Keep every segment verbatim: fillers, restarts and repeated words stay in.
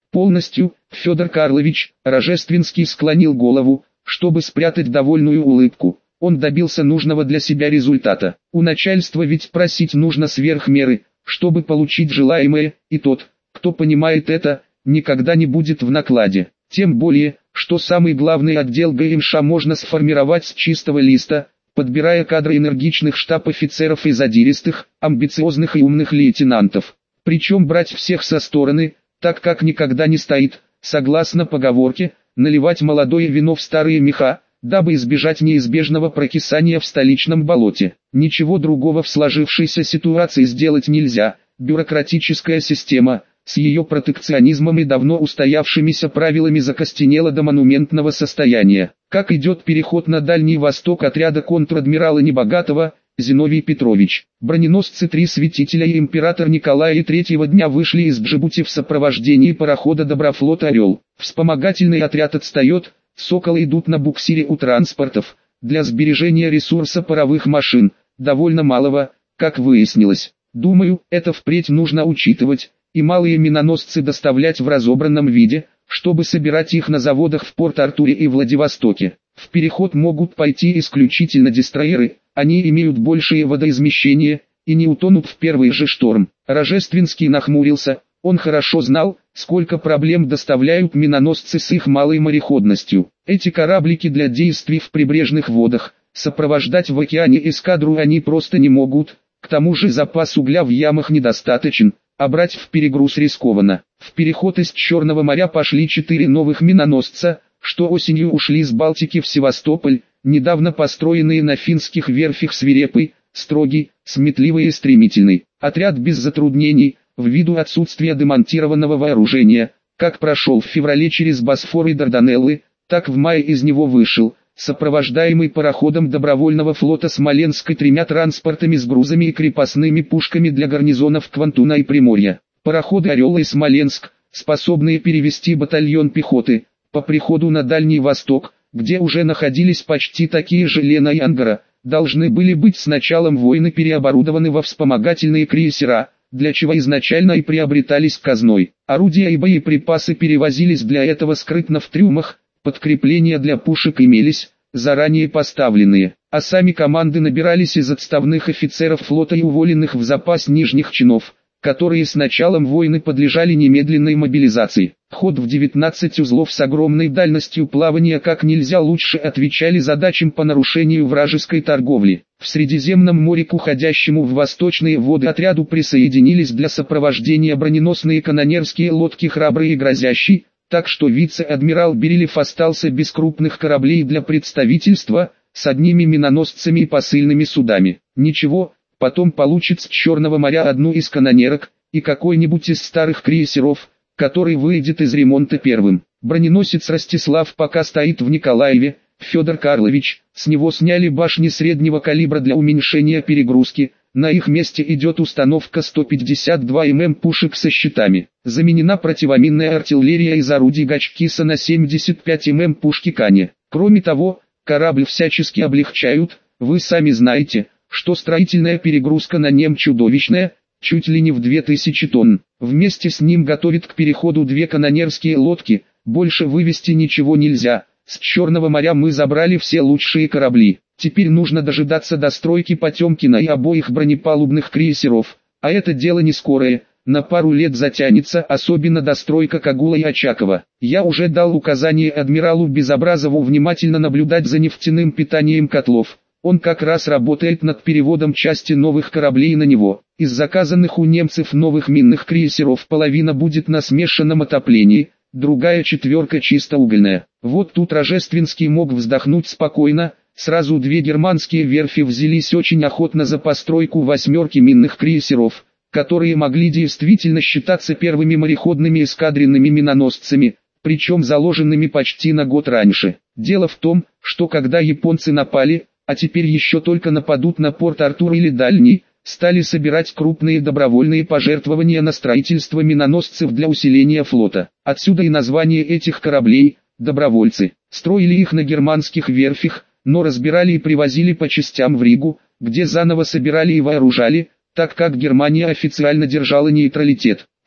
Полностью, Федор Карлович. Рожественский склонил голову, чтобы спрятать довольную улыбку. Он добился нужного для себя результата. У начальства ведь просить нужно сверх меры, чтобы получить желаемое, и тот, кто понимает это, никогда не будет в накладе. Тем более, что самый главный отдел ГМШ можно сформировать с чистого листа, подбирая кадры энергичных штаб-офицеров и задиристых, амбициозных и умных лейтенантов. Причем брать всех со стороны, так как никогда не стоит, согласно поговорке, наливать молодое вино в старые меха, дабы избежать неизбежного прокисания в столичном болоте. Ничего другого в сложившейся ситуации сделать нельзя. Бюрократическая система, с ее протекционизмом и давно устоявшимися правилами закостенела до монументного состояния. Как идет переход на Дальний Восток отряда контр-адмирала Небогатого, Зиновий Петрович. Броненосцы «Три святителя» и император Николая и третьего дня вышли из Джибути в сопровождении парохода Доброфлот «Орел». Вспомогательный отряд отстает, «Соколы» идут на буксире у транспортов, для сбережения ресурса паровых машин, довольно малого, как выяснилось. Думаю, это впредь нужно учитывать, и малые миноносцы доставлять в разобранном виде, чтобы собирать их на заводах в Порт-Артуре и Владивостоке. В переход могут пойти исключительно дестройеры, они имеют большее водоизмещение, и не утонут в первый же шторм. Рожественский нахмурился, он хорошо знал, сколько проблем доставляют миноносцы с их малой мореходностью. Эти кораблики для действий в прибрежных водах, сопровождать в океане эскадру они просто не могут, к тому же запас угля в ямах недостаточен, а брать в перегруз рискованно. В переход из Черного моря пошли четыре новых миноносца, что осенью ушли с Балтики в Севастополь, недавно построенные на финских верфях «Свирепый», «Строгий», «Сметливый» и «Стремительный». Отряд без затруднений, ввиду отсутствия демонтированного вооружения, как прошел в феврале через Босфор и Дарданеллы, так в мае из него вышел, сопровождаемый пароходом добровольного флота Смоленска тремя транспортами с грузами и крепостными пушками для гарнизонов Квантуна и Приморья. Пароходы «Орел» и «Смоленск», способные перевести батальон пехоты, по приходу на Дальний Восток, где уже находились почти такие же Лена и Ангара, должны были быть с началом войны переоборудованы во вспомогательные крейсера, для чего изначально и приобретались казной. Орудия и боеприпасы перевозились для этого скрытно в трюмах, подкрепления для пушек имелись, заранее поставленные, а сами команды набирались из отставных офицеров флота и уволенных в запас нижних чинов, которые с началом войны подлежали немедленной мобилизации. Ход в девятнадцать узлов с огромной дальностью плавания как нельзя лучше отвечали задачам по нарушению вражеской торговли. В Средиземном море к уходящему в восточные воды отряду присоединились для сопровождения броненосные канонерские лодки «Храбрый» и «Грозящий», так что вице-адмирал Берилев остался без крупных кораблей для представительства, с одними миноносцами и посыльными судами. Ничего, потом получит с Черного моря одну из канонерок, и какой-нибудь из старых крейсеров, который выйдет из ремонта первым. Броненосец Ростислав пока стоит в Николаеве, Федор Карлович, с него сняли башни среднего калибра для уменьшения перегрузки, на их месте идет установка сто пятьдесят два миллиметра пушек со щитами. Заменена противоминная артиллерия из орудий Гачкиса на семьдесят пять миллиметров пушки Кани. Кроме того, корабль всячески облегчают, вы сами знаете, что строительная перегрузка на нем чудовищная, чуть ли не в две тысячи тонн. Вместе с ним готовят к переходу две канонерские лодки, больше вывести ничего нельзя. С Черного моря мы забрали все лучшие корабли. Теперь нужно дожидаться достройки Потемкина и обоих бронепалубных крейсеров, а это дело не скорое, на пару лет затянется, особенно достройка Кагула и Очакова. Я уже дал указание адмиралу Безобразову внимательно наблюдать за нефтяным питанием котлов. Он как раз работает над переводом части новых кораблей на него. Из заказанных у немцев новых минных крейсеров половина будет на смешанном отоплении, другая четверка чисто угольная. Вот тут Рожественский мог вздохнуть спокойно. Сразу две германские верфи взялись очень охотно за постройку восьмерки минных крейсеров, которые могли действительно считаться первыми мореходными эскадренными миноносцами, причем заложенными почти на год раньше. Дело в том, что когда японцы напали, а теперь еще только нападут на Порт-Артур или Дальний, стали собирать крупные добровольные пожертвования на строительство миноносцев для усиления флота. Отсюда и название этих кораблей – «Добровольцы». Строили их на германских верфях, но разбирали и привозили по частям в Ригу, где заново собирали и вооружали, так как Германия официально держала нейтралитет.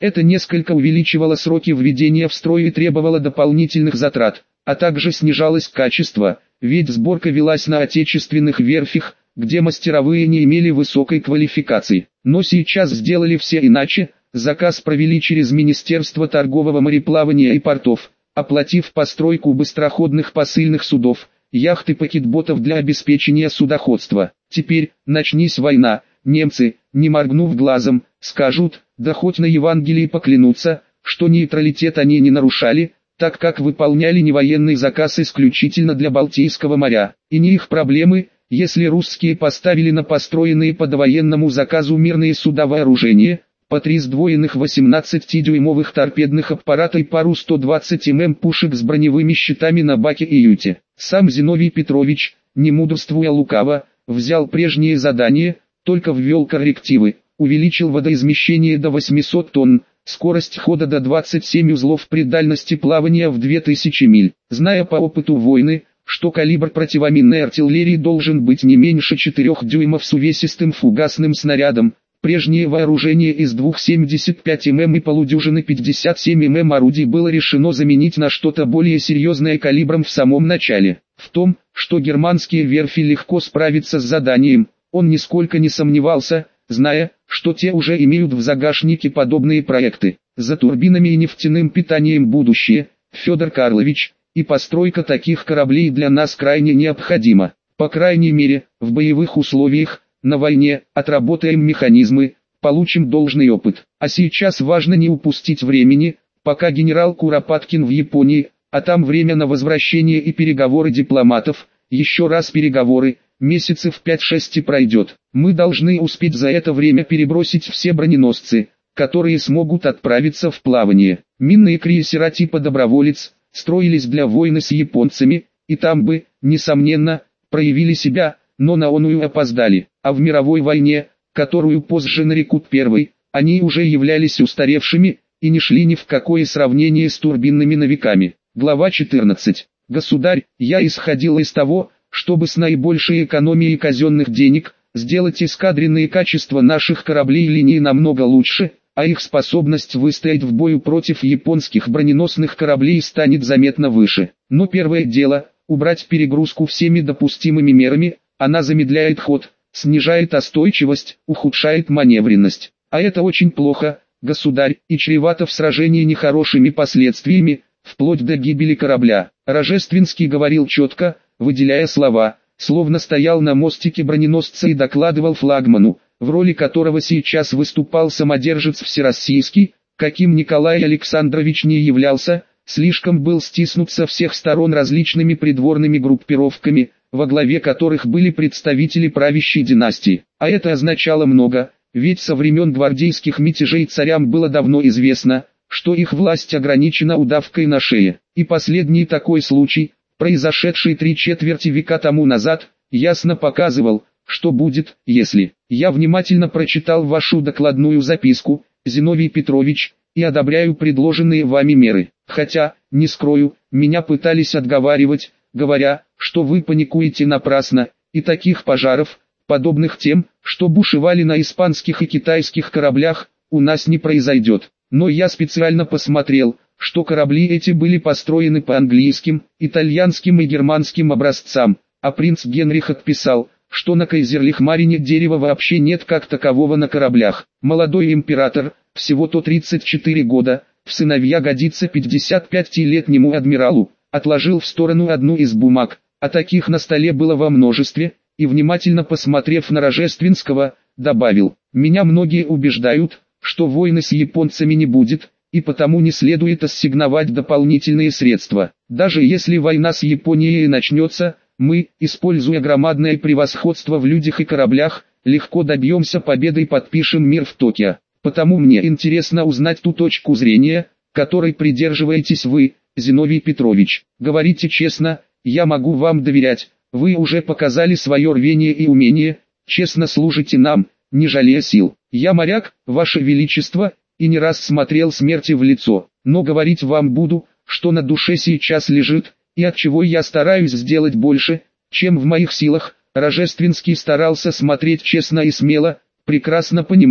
Это несколько увеличивало сроки введения в строй и требовало дополнительных затрат, а также снижалось качество, ведь сборка велась на отечественных верфях, где мастеровые не имели высокой квалификации. Но сейчас сделали все иначе, заказ провели через Министерство торгового мореплавания и портов, оплатив постройку быстроходных посыльных судов, яхт и пакетботов для обеспечения судоходства. Теперь, начнись война, немцы, не моргнув глазом, скажут, да хоть на Евангелии поклянутся, что нейтралитет они не нарушали, так как выполняли не военный заказ исключительно для Балтийского моря, и не их проблемы, если русские поставили на построенные по довоенному заказу мирные суда вооружение, по три сдвоенных восемнадцатидюймовых торпедных аппарата и пару сто двадцать миллиметров пушек с броневыми щитами на баке и юте. Сам Зиновий Петрович, не мудрствуя лукаво, взял прежние задания, только ввел коррективы, увеличил водоизмещение до восьмисот тонн, скорость хода до двадцати семи узлов при дальности плавания в две тысячи миль. Зная по опыту войны, что калибр противоминной артиллерии должен быть не меньше четырёх дюймов с увесистым фугасным снарядом, прежнее вооружение из двух семьдесят пять миллиметров и полудюжины пятьдесят семь миллиметров орудий было решено заменить на что-то более серьезное калибром в самом начале. В том, что германские верфи легко справятся с заданием, он нисколько не сомневался, зная, что те уже имеют в загашнике подобные проекты. За турбинами и нефтяным питанием будущее, Федор Карлович, и постройка таких кораблей для нас крайне необходима. По крайней мере, в боевых условиях, на войне, отработаем механизмы, получим должный опыт. А сейчас важно не упустить времени, пока генерал Куропаткин в Японии, а там время на возвращение и переговоры дипломатов, еще раз переговоры, месяцев пять-шесть и пройдет. Мы должны успеть за это время перебросить все броненосцы, которые смогут отправиться в плавание. Минные крейсера типа «Доброволец» строились для войны с японцами, и там бы, несомненно, проявили себя, но на оную опоздали. А в мировой войне, которую позже нарекут первой, они уже являлись устаревшими, и не шли ни в какое сравнение с турбинными новиками. Глава четырнадцать. Государь, я исходил из того, чтобы с наибольшей экономией казенных денег, сделать эскадренные качества наших кораблей и линий намного лучше, а их способность выстоять в бою против японских броненосных кораблей станет заметно выше. Но первое дело – убрать перегрузку всеми допустимыми мерами, она замедляет ход, снижает остойчивость, ухудшает маневренность. А это очень плохо, государь, и чревато в сражении нехорошими последствиями, вплоть до гибели корабля. Рожественский говорил четко, выделяя слова, словно стоял на мостике броненосца и докладывал флагману, в роли которого сейчас выступал самодержец всероссийский, каким Николай Александрович не являлся, слишком был стиснут со всех сторон различными придворными группировками, во главе которых были представители правящей династии. А это означало много, ведь со времен гвардейских мятежей царям было давно известно, что их власть ограничена удавкой на шее. И последний такой случай, произошедший три четверти века тому назад, ясно показывал, что будет, если. Я внимательно прочитал вашу докладную записку, Зиновий Петрович, и одобряю предложенные вами меры. Хотя, не скрою, меня пытались отговаривать, говоря, что вы паникуете напрасно, и таких пожаров, подобных тем, что бушевали на испанских и китайских кораблях, у нас не произойдет. Но я специально посмотрел, что корабли эти были построены по английским, итальянским и германским образцам, а принц Генрих отписал, что на Кайзерлихмарине дерева вообще нет как такового на кораблях. Молодой император, всего-то тридцать четыре года, в сыновья годится пятидесятипятилетнему адмиралу, отложил в сторону одну из бумаг, а таких на столе было во множестве, и внимательно посмотрев на Рожественского, добавил: «Меня многие убеждают, что войны с японцами не будет, и потому не следует ассигновать дополнительные средства. Даже если война с Японией начнется, мы, используя громадное превосходство в людях и кораблях, легко добьемся победы и подпишем мир в Токио. Потому мне интересно узнать ту точку зрения, которой придерживаетесь вы, Зиновий Петрович. Говорите честно, я могу вам доверять, вы уже показали свое рвение и умение, честно служите нам, не жалея сил. Я моряк, ваше величество, и не раз смотрел смерти в лицо, но говорить вам буду, что на душе сейчас лежит, и от чего я стараюсь сделать больше, чем в моих силах». Рожественский старался смотреть честно и смело, прекрасно понимая,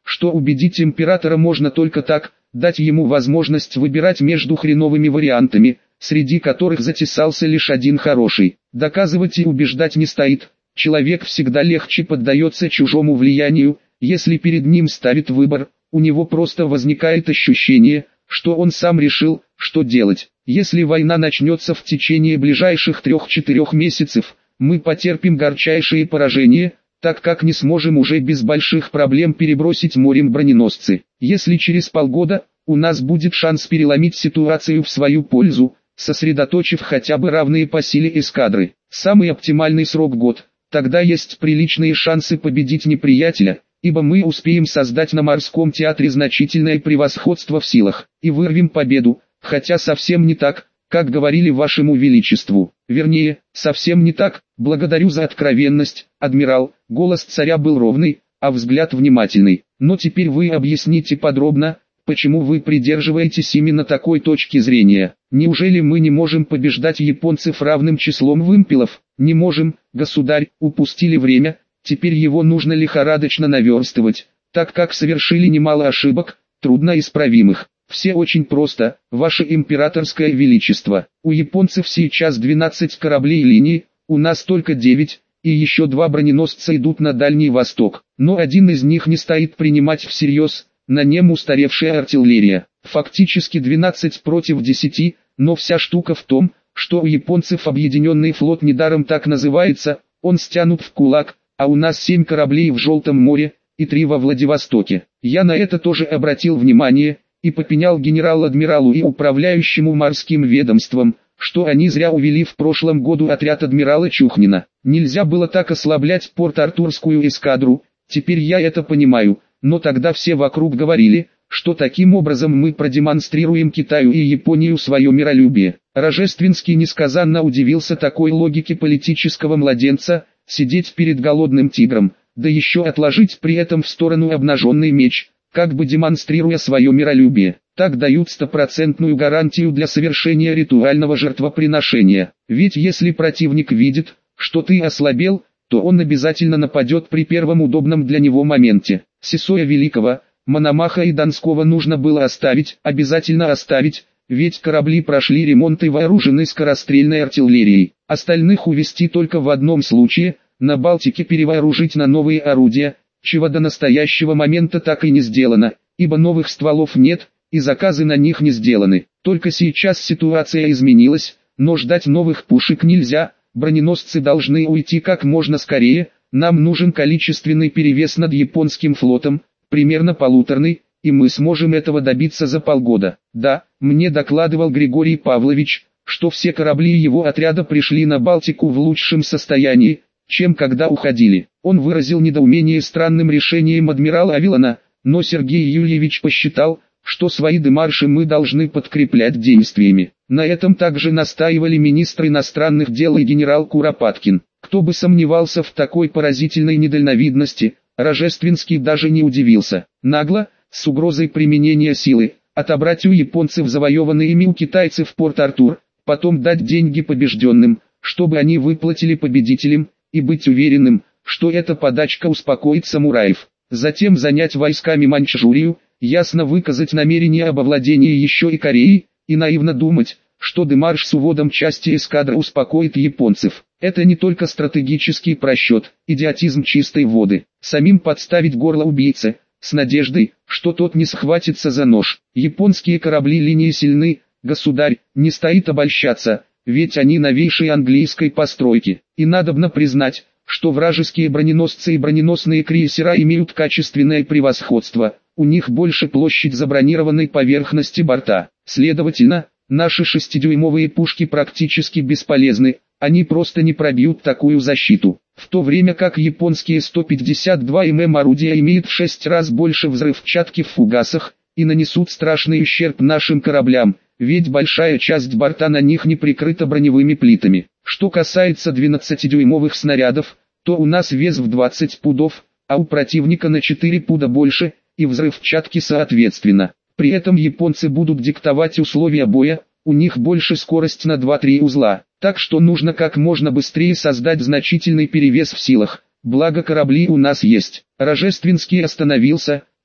что убедить императора можно только так, дать ему возможность выбирать между хреновыми вариантами, среди которых затесался лишь один хороший. Доказывать и убеждать не стоит, человек всегда легче поддается чужому влиянию, если перед ним ставит выбор, у него просто возникает ощущение, что он сам решил, что делать. Если война начнется в течение ближайших трех-четырех месяцев, мы потерпим горчайшие поражения, так как не сможем уже без больших проблем перебросить морем броненосцы. Если через полгода у нас будет шанс переломить ситуацию в свою пользу, сосредоточив хотя бы равные по силе эскадры, самый оптимальный срок год, тогда есть приличные шансы победить неприятеля, ибо мы успеем создать на морском театре значительное превосходство в силах, и вырвем победу, хотя совсем не так, как говорили вашему величеству. Вернее, совсем не так. Благодарю за откровенность, адмирал. Голос царя был ровный, а взгляд внимательный. Но теперь вы объясните подробно, почему вы придерживаетесь именно такой точки зрения. Неужели мы не можем побеждать японцев равным числом вымпелов? Не можем, государь, упустили время, теперь его нужно лихорадочно наверстывать, так как совершили немало ошибок, трудноисправимых. Все очень просто, ваше императорское величество. У японцев сейчас двенадцать кораблей линии, у нас только девять, и еще два броненосца идут на Дальний Восток. Но один из них не стоит принимать всерьез, на нем устаревшая артиллерия. Фактически двенадцать против десяти, но вся штука в том, что у японцев объединенный флот недаром так называется, он стянут в кулак, а у нас семь кораблей в Желтом море, и три во Владивостоке. Я на это тоже обратил внимание, и попенял генерал-адмиралу и управляющему морским ведомством, что они зря увели в прошлом году отряд адмирала Чухнина. Нельзя было так ослаблять Порт-Артурскую эскадру, теперь я это понимаю, но тогда все вокруг говорили, что таким образом мы продемонстрируем Китаю и Японию свое миролюбие. Рожественский несказанно удивился такой логике политического младенца, сидеть перед голодным тигром, да еще отложить при этом в сторону обнаженный меч, как бы демонстрируя свое миролюбие. Так дают стопроцентную гарантию для совершения ритуального жертвоприношения. Ведь если противник видит, что ты ослабел, то он обязательно нападет при первом удобном для него моменте. Сесоя Великого, Мономаха и Донского нужно было оставить, обязательно оставить, ведь корабли прошли ремонт и вооружены скорострельной артиллерией. Остальных увезти только в одном случае, на Балтике перевооружить на новые орудия, чего до настоящего момента так и не сделано, ибо новых стволов нет, и заказы на них не сделаны. Только сейчас ситуация изменилась, но ждать новых пушек нельзя, броненосцы должны уйти как можно скорее, нам нужен количественный перевес над японским флотом, примерно полуторный, и мы сможем этого добиться за полгода. Да, мне докладывал Григорий Павлович, что все корабли его отряда пришли на Балтику в лучшем состоянии, чем когда уходили. Он выразил недоумение странным решением адмирала Авилона, но Сергей Юльевич посчитал, что свои демарши мы должны подкреплять действиями. На этом также настаивали министр иностранных дел и генерал Куропаткин. Кто бы сомневался в такой поразительной недальновидности, Рожественский даже не удивился. Нагло, с угрозой применения силы, отобрать у японцев завоеванный ими у китайцев Порт-Артур, потом дать деньги побежденным, чтобы они выплатили победителям, и быть уверенным, что эта подачка успокоит самураев. Затем занять войсками Маньчжурию, ясно выказать намерение об овладении еще и Кореей, и наивно думать, что демарш с уводом части эскадры успокоит японцев. Это не только стратегический просчет, идиотизм чистой воды. Самим подставить горло убийце, с надеждой, что тот не схватится за нож. Японские корабли линии сильны, государь, не стоит обольщаться, ведь они новейшей английской постройки. И надобно признать, что вражеские броненосцы и броненосные крейсера имеют качественное превосходство, у них больше площадь забронированной поверхности борта. Следовательно, наши шестидюймовые пушки практически бесполезны, они просто не пробьют такую защиту. В то время как японские сто пятьдесят два миллиметра орудия имеют в шесть раз больше взрывчатки в фугасах, и нанесут страшный ущерб нашим кораблям, ведь большая часть борта на них не прикрыта броневыми плитами. Что касается двенадцатидюймовых снарядов, то у нас вес в двадцать пудов, а у противника на четыре пуда больше, и взрывчатки соответственно. При этом японцы будут диктовать условия боя, у них больше скорость на два-три узла, так что нужно как можно быстрее создать значительный перевес в силах, благо корабли у нас есть. Рожественский остановился,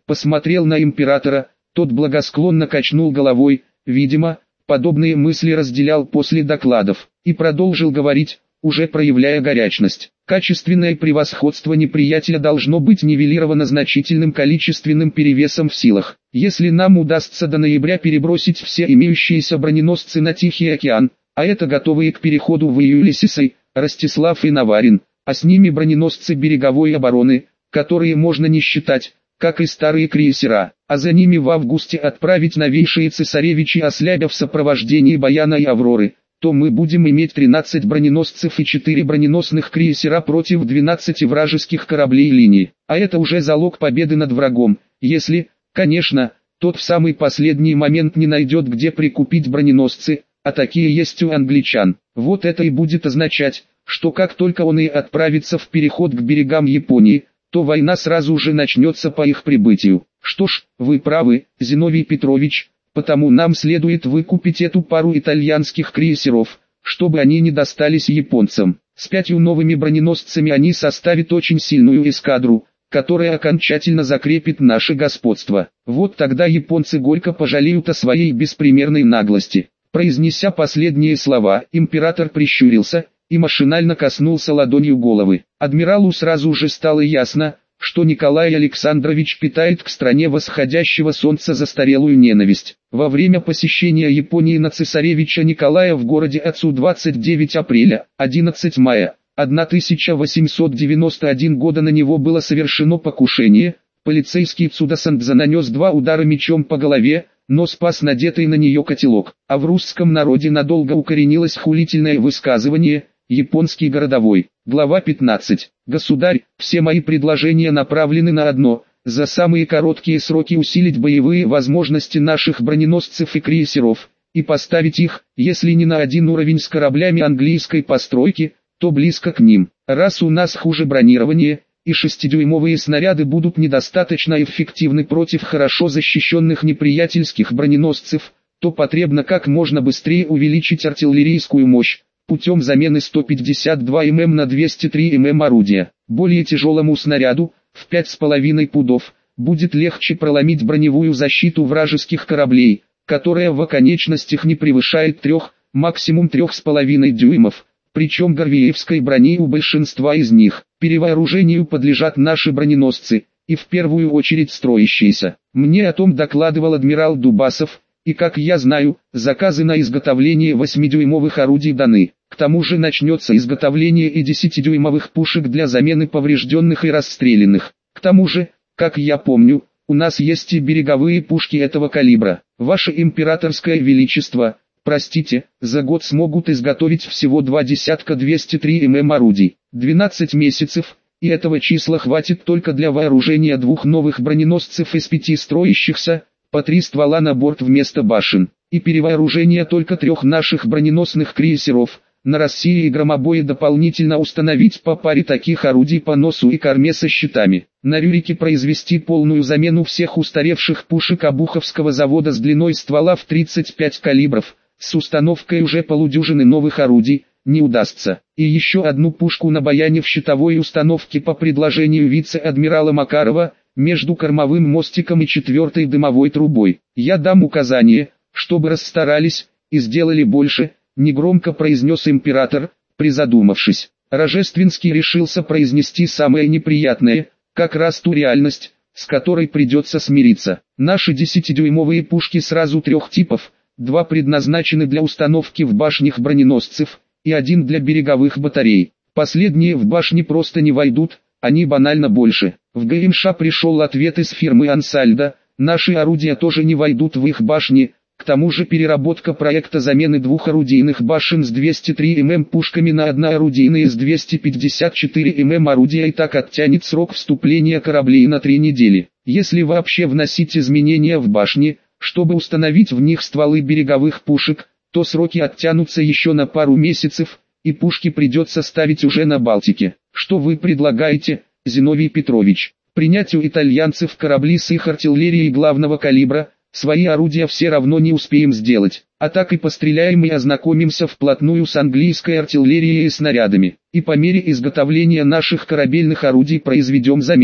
посмотрел на императора, тот благосклонно качнул головой, видимо, подобные мысли разделял после докладов, и продолжил говорить, уже проявляя горячность. Качественное превосходство неприятеля должно быть нивелировано значительным количественным перевесом в силах. Если нам удастся до ноября перебросить все имеющиеся броненосцы на Тихий океан, а это готовые к переходу в июле Сисой, Ростислав и Наварин, а с ними броненосцы береговой обороны, которые можно не считать, как и старые крейсера, а за ними в августе отправить новейшие цесаревичи Ослябя в сопровождении Баяна и Авроры, то мы будем иметь тринадцать броненосцев и четыре броненосных крейсера против двенадцати вражеских кораблей линии. А это уже залог победы над врагом, если, конечно, тот в самый последний момент не найдет где прикупить броненосцы, а такие есть у англичан. Вот это и будет означать, что как только он и отправится в переход к берегам Японии, то война сразу же начнется по их прибытию. Что ж, вы правы, Зиновий Петрович. Потому нам следует выкупить эту пару итальянских крейсеров, чтобы они не достались японцам. С пятью новыми броненосцами они составят очень сильную эскадру, которая окончательно закрепит наше господство. Вот тогда японцы горько пожалеют о своей беспримерной наглости. Произнеся последние слова, император прищурился и машинально коснулся ладонью головы. Адмиралу сразу же стало ясно, что Николай Александрович питает к стране восходящего солнца застарелую ненависть. Во время посещения Японии на цесаревича Николая в городе Ацу двадцать девятого апреля, одиннадцатого мая тысяча восемьсот девяносто первого года на него было совершено покушение, полицейский Цудасандза нанес два удара мечом по голове, но спас надетый на нее котелок. А в русском народе надолго укоренилось хулительное высказывание «японский городовой». Глава пятнадцать. Государь, все мои предложения направлены на одно – за самые короткие сроки усилить боевые возможности наших броненосцев и крейсеров, и поставить их, если не на один уровень с кораблями английской постройки, то близко к ним. Раз у нас хуже бронирование, и шестидюймовые снаряды будут недостаточно эффективны против хорошо защищенных неприятельских броненосцев, то потребно как можно быстрее увеличить артиллерийскую мощь, путем замены сто пятьдесят два миллиметра на двести три миллиметра орудия. Более тяжелому снаряду, в пять с половиной пудов, будет легче проломить броневую защиту вражеских кораблей, которая в оконечностях не превышает трех, максимум трех с половиной дюймов, причем горвеевской брони у большинства из них. Перевооружению подлежат наши броненосцы, и в первую очередь строящиеся. Мне о том докладывал адмирал Дубасов, и как я знаю, заказы на изготовление восьмидюймовых орудий даны. К тому же начнется изготовление и десятидюймовых пушек для замены поврежденных и расстрелянных. К тому же, как я помню, у нас есть и береговые пушки этого калибра. Ваше императорское величество, простите, за год смогут изготовить всего два десятка двести три миллиметра орудий. двенадцать месяцев, и этого числа хватит только для вооружения двух новых броненосцев из пяти строящихся, по три ствола на борт вместо башен, и перевооружение только трех наших броненосных крейсеров. На России и громобое дополнительно установить по паре таких орудий по носу и корме со щитами. На Рюрике произвести полную замену всех устаревших пушек Обуховского завода с длиной ствола в тридцать пять калибров, с установкой уже полудюжины новых орудий, не удастся. И еще одну пушку на Баяне в щитовой установке по предложению вице-адмирала Макарова, между кормовым мостиком и четвертой дымовой трубой. Я дам указание, чтобы расстарались, и сделали больше, негромко произнес император, призадумавшись. Рожественский решился произнести самое неприятное, как раз ту реальность, с которой придется смириться. Наши десятидюймовые пушки сразу трех типов, два предназначены для установки в башнях броненосцев, и один для береговых батарей. Последние в башни просто не войдут, они банально больше. В ГМШ пришел ответ из фирмы Ансальдо, наши орудия тоже не войдут в их башни. К тому же переработка проекта замены двух орудийных башен с двести три миллиметра пушками на одноорудийные с двести пятьдесят четыре миллиметра орудия и так оттянет срок вступления кораблей на три недели. Если вообще вносить изменения в башни, чтобы установить в них стволы береговых пушек, то сроки оттянутся еще на пару месяцев, и пушки придется ставить уже на Балтике. Что вы предлагаете, Зиновий Петрович? Принять у итальянцев корабли с их артиллерией главного калибра? Свои орудия все равно не успеем сделать, а так и постреляем и ознакомимся вплотную с английской артиллерией и снарядами, и по мере изготовления наших корабельных орудий произведем замену.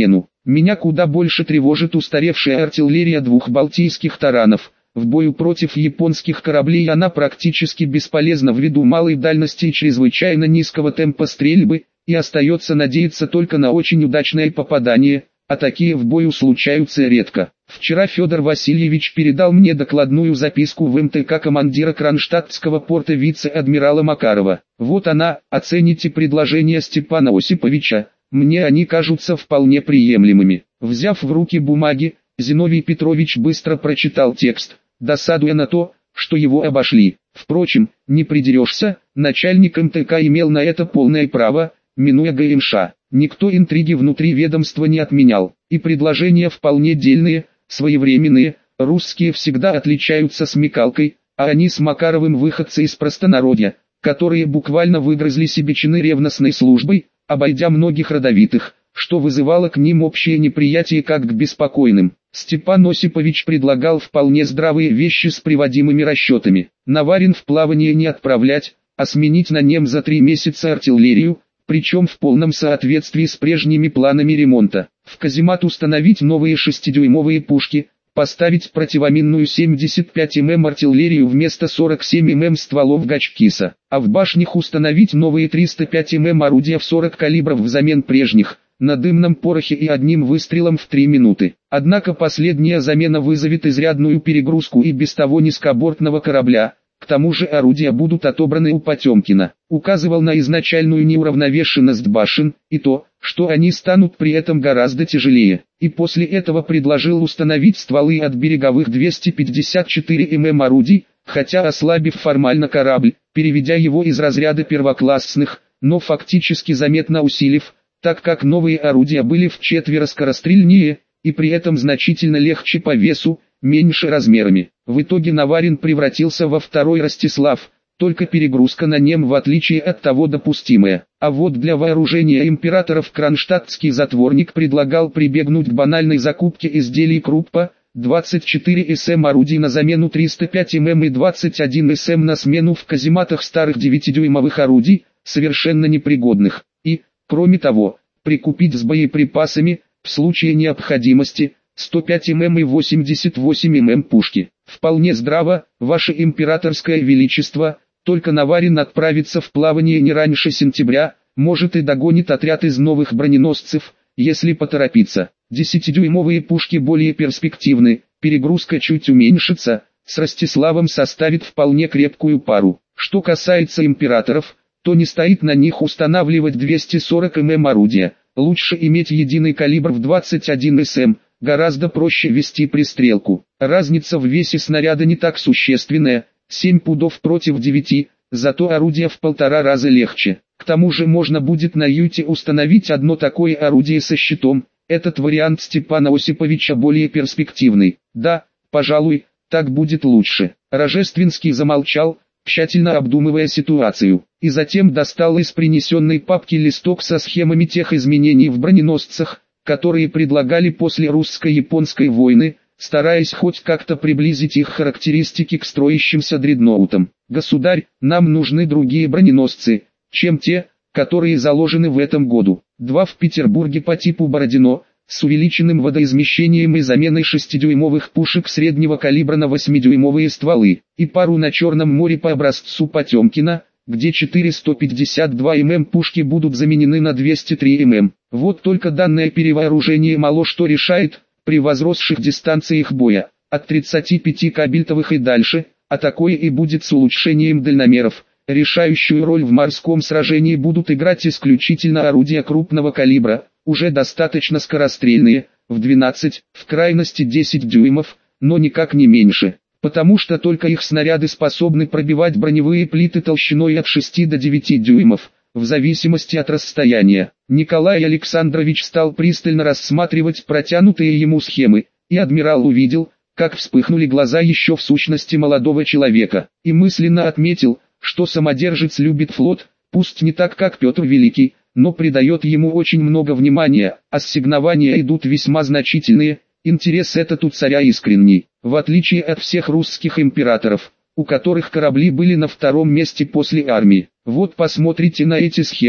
Меня куда больше тревожит устаревшая артиллерия двух балтийских таранов. В бою против японских кораблей она практически бесполезна ввиду малой дальности и чрезвычайно низкого темпа стрельбы, и остается надеяться только на очень удачное попадание, а такие в бою случаются редко. Вчера Федор Васильевич передал мне докладную записку в эм тэ ка командира Кронштадтского порта вице-адмирала Макарова. Вот она, оцените предложения Степана Осиповича, мне они кажутся вполне приемлемыми. Взяв в руки бумаги, Зиновий Петрович быстро прочитал текст, досадуя на то, что его обошли. Впрочем, не придерешься, начальник эм тэ ка имел на это полное право, минуя гэ эм ша. Никто интриги внутри ведомства не отменял, и предложения вполне дельные, своевременные. Русские всегда отличаются смекалкой, а они с Макаровым выходцы из простонародья, которые буквально выгрызли себе чины ревностной службой, обойдя многих родовитых, что вызывало к ним общее неприятие как к беспокойным. Степан Осипович предлагал вполне здравые вещи с приводимыми расчетами. Наварин в плавание не отправлять, а сменить на нем за три месяца артиллерию, причем в полном соответствии с прежними планами ремонта. В каземат установить новые шестидюймовые пушки, поставить противоминную семьдесят пять миллиметров артиллерию вместо сорок семь миллиметров стволов Гачкиса, а в башнях установить новые триста пять миллиметров орудия в сорок калибров взамен прежних, на дымном порохе и одним выстрелом в три минуты. Однако последняя замена вызовет изрядную перегрузку и без того низкобортного корабля. К тому же орудия будут отобраны у Потемкина. Указывал на изначальную неуравновешенность башен, и то, что они станут при этом гораздо тяжелее. И после этого предложил установить стволы от береговых двести пятьдесят четыре миллиметра орудий, хотя ослабив формально корабль, переведя его из разряда первоклассных, но фактически заметно усилив, так как новые орудия были вчетверо скорострельнее, и при этом значительно легче по весу, меньше размерами. В итоге Наварин превратился во второй Ростислав, только перегрузка на нем в отличие от того допустимая. А вот для вооружения императоров кронштадтский затворник предлагал прибегнуть к банальной закупке изделий Круппа, двадцать четыре эс эм орудий на замену триста пять миллиметров и двадцать один эс эм на смену в казематах старых девятидюймовых орудий, совершенно непригодных, и, кроме того, прикупить с боеприпасами, в случае необходимости, сто пять миллиметров и восемьдесят восемь миллиметров пушки. Вполне здраво, ваше императорское величество, только Наварин отправится в плавание не раньше сентября, может и догонит отряд из новых броненосцев, если поторопиться. Десятидюймовые пушки более перспективны, перегрузка чуть уменьшится, с Ростиславом составит вполне крепкую пару. Что касается императоров, то не стоит на них устанавливать двести сорок миллиметров орудия, лучше иметь единый калибр в двадцать один эс эм. Гораздо проще вести пристрелку. Разница в весе снаряда не так существенная, семь пудов против девяти, зато орудие в полтора раза легче. К тому же можно будет на юте установить одно такое орудие со щитом. Этот вариант Степана Осиповича более перспективный. Да, пожалуй, так будет лучше. Рожественский замолчал, тщательно обдумывая ситуацию, и затем достал из принесенной папки листок со схемами тех изменений в броненосцах, которые предлагали после русско-японской войны, стараясь хоть как-то приблизить их характеристики к строящимся дредноутам. «Государь, нам нужны другие броненосцы, чем те, которые заложены в этом году. Два в Петербурге по типу Бородино, с увеличенным водоизмещением и заменой шестидюймовых пушек среднего калибра на восьмидюймовые стволы, и пару на Черном море по образцу Потемкина, где четыре сто пятьдесят два миллиметра пушки будут заменены на двести три миллиметра. Вот только данное перевооружение мало что решает, при возросших дистанциях боя, от тридцати пяти кабельтовых и дальше, а такое и будет с улучшением дальномеров. Решающую роль в морском сражении будут играть исключительно орудия крупного калибра, уже достаточно скорострельные, в двенадцать, в крайности десять дюймов, но никак не меньше. Потому что только их снаряды способны пробивать броневые плиты толщиной от шести до девяти дюймов, в зависимости от расстояния. Николай Александрович стал пристально рассматривать протянутые ему схемы, и адмирал увидел, как вспыхнули глаза еще в сущности молодого человека, и мысленно отметил, что самодержец любит флот, пусть не так как Петр Великий, но придает ему очень много внимания, ассигнования идут весьма значительные. Интерес этот у царя искренний, в отличие от всех русских императоров, у которых корабли были на втором месте после армии. Вот посмотрите на эти схемы,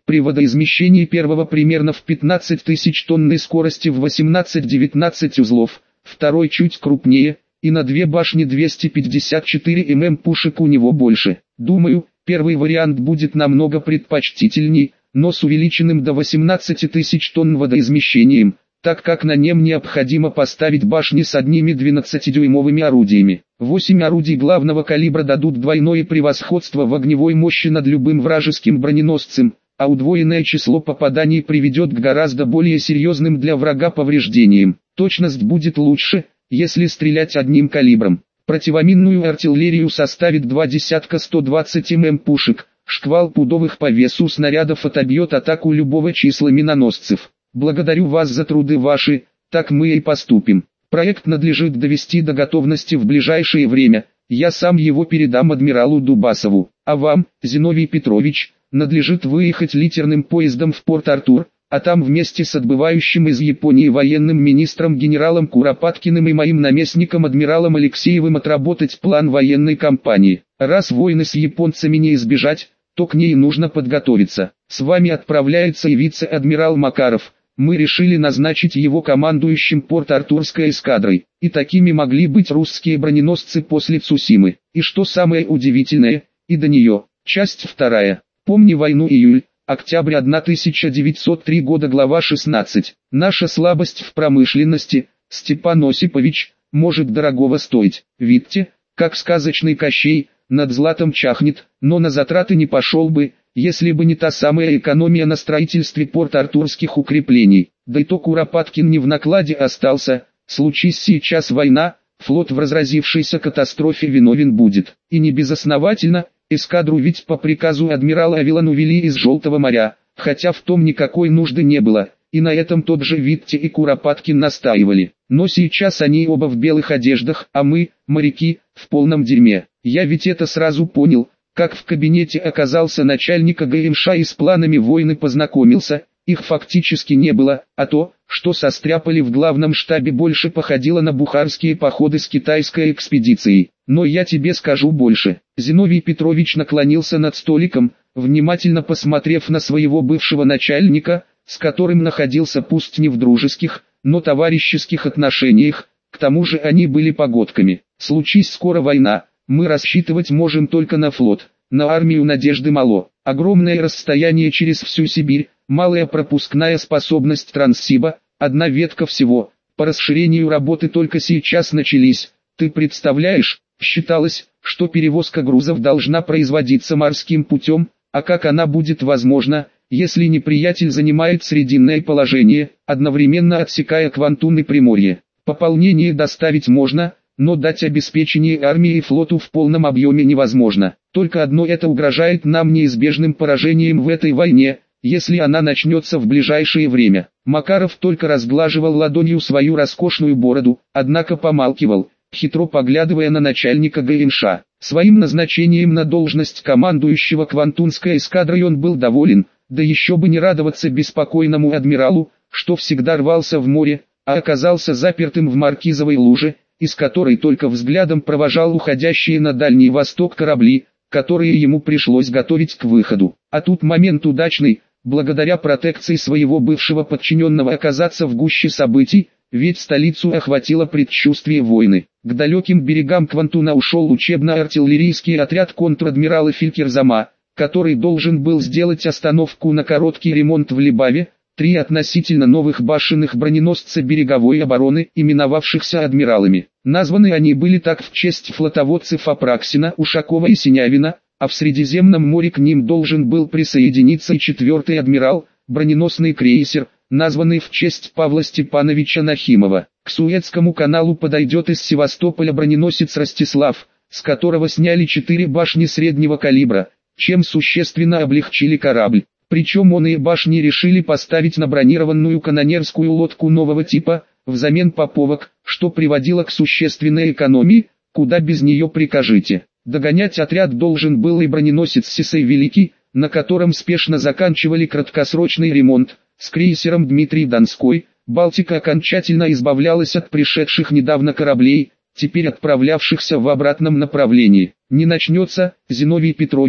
При водоизмещении первого примерно в пятнадцать тысяч тонной скорости в восемнадцать-девятнадцать узлов, второй чуть крупнее, и на две башни двести пятьдесят четыре миллиметра пушек у него больше. Думаю, первый вариант будет намного предпочтительней, но с увеличенным до восемнадцати тысяч тонн водоизмещением, так как на нем необходимо поставить башни с одними двенадцатидюймовыми орудиями. Восемь орудий главного калибра дадут двойное превосходство в огневой мощи над любым вражеским броненосцем, а удвоенное число попаданий приведет к гораздо более серьезным для врага повреждениям. Точность будет лучше, если стрелять одним калибром. Противоминную артиллерию составит два десятка сто двадцать миллиметров пушек, шквал пудовых по весу снарядов отобьет атаку любого числа миноносцев. Благодарю вас за труды ваши, так мы и поступим. Проект надлежит довести до готовности в ближайшее время, я сам его передам адмиралу Дубасову. А вам, Зиновий Петрович, надлежит выехать литерным поездом в Порт-Артур, а там вместе с отбывающим из Японии военным министром генералом Куропаткиным и моим наместником адмиралом Алексеевым отработать план военной кампании. Раз войны с японцами не избежать, то к ней нужно подготовиться. С вами отправляется и вице-адмирал Макаров. Мы решили назначить его командующим Порт-Артурской эскадрой, и такими могли быть русские броненосцы после Цусимы. И что самое удивительное, и до нее. Часть вторая. Помни войну июль, октябрь тысяча девятьсот третьего года, глава шестнадцать. Наша слабость в промышленности, Степан Осипович, может дорогого стоить. Видите, как сказочный Кощей, над златом чахнет, но на затраты не пошел бы, если бы не та самая экономия на строительстве порт-артурских укреплений. Да и то Куропаткин не в накладе остался, случись сейчас война, флот в разразившейся катастрофе виновен будет. И не безосновательно, эскадру ведь по приказу адмирала Авилон увели из Желтого моря, хотя в том никакой нужды не было, и на этом тот же Витте и Куропаткин настаивали. Но сейчас они оба в белых одеждах, а мы, моряки, в полном дерьме. Я ведь это сразу понял, как в кабинете оказался начальник АГМШ и с планами войны познакомился, их фактически не было, а то, что состряпали в главном штабе, больше походило на бухарские походы с китайской экспедицией. Но я тебе скажу больше. Зиновий Петрович наклонился над столиком, внимательно посмотрев на своего бывшего начальника, с которым находился пусть не в дружеских, но товарищеских отношениях, к тому же они были погодками. Случись скоро война, мы рассчитывать можем только на флот, на армию надежды мало. Огромное расстояние через всю Сибирь, малая пропускная способность Транссиба, одна ветка всего. По расширению работы только сейчас начались. Ты представляешь, считалось, что перевозка грузов должна производиться морским путем, а как она будет возможна, если неприятель занимает срединное положение, одновременно отсекая Квантун и Приморье. Пополнение доставить можно, но дать обеспечение армии и флоту в полном объеме невозможно. Только одно это угрожает нам неизбежным поражением в этой войне, если она начнется в ближайшее время. Макаров только разглаживал ладонью свою роскошную бороду, однако помалкивал, хитро поглядывая на начальника ГМШ. Своим назначением на должность командующего Квантунской эскадрой он был доволен, да еще бы не радоваться беспокойному адмиралу, что всегда рвался в море, а оказался запертым в Маркизовой луже, из которой только взглядом провожал уходящие на Дальний Восток корабли, которые ему пришлось готовить к выходу. А тут момент удачный, благодаря протекции своего бывшего подчиненного оказаться в гуще событий, ведь столицу охватило предчувствие войны. К далеким берегам Квантуна ушел учебно-артиллерийский отряд контр-адмирала Филькерзама, который должен был сделать остановку на короткий ремонт в Либаве, три относительно новых башенных броненосца береговой обороны, именовавшихся адмиралами. Названы они были так в честь флотоводцев Апраксина, Ушакова и Синявина, а в Средиземном море к ним должен был присоединиться и четвертый адмирал, броненосный крейсер, названный в честь Павла Степановича Нахимова. К Суэцкому каналу подойдет из Севастополя броненосец Ростислав, с которого сняли четыре башни среднего калибра, чем существенно облегчили корабль. Причем он и башни решили поставить на бронированную канонерскую лодку нового типа, взамен поповок, что приводило к существенной экономии, куда без нее прикажите. Догонять отряд должен был и броненосец Сисей Великий, на котором спешно заканчивали краткосрочный ремонт. С крейсером Дмитрий Донской, Балтика окончательно избавлялась от пришедших недавно кораблей, теперь отправлявшихся в обратном направлении. Не начнется, Зиновий Петрович,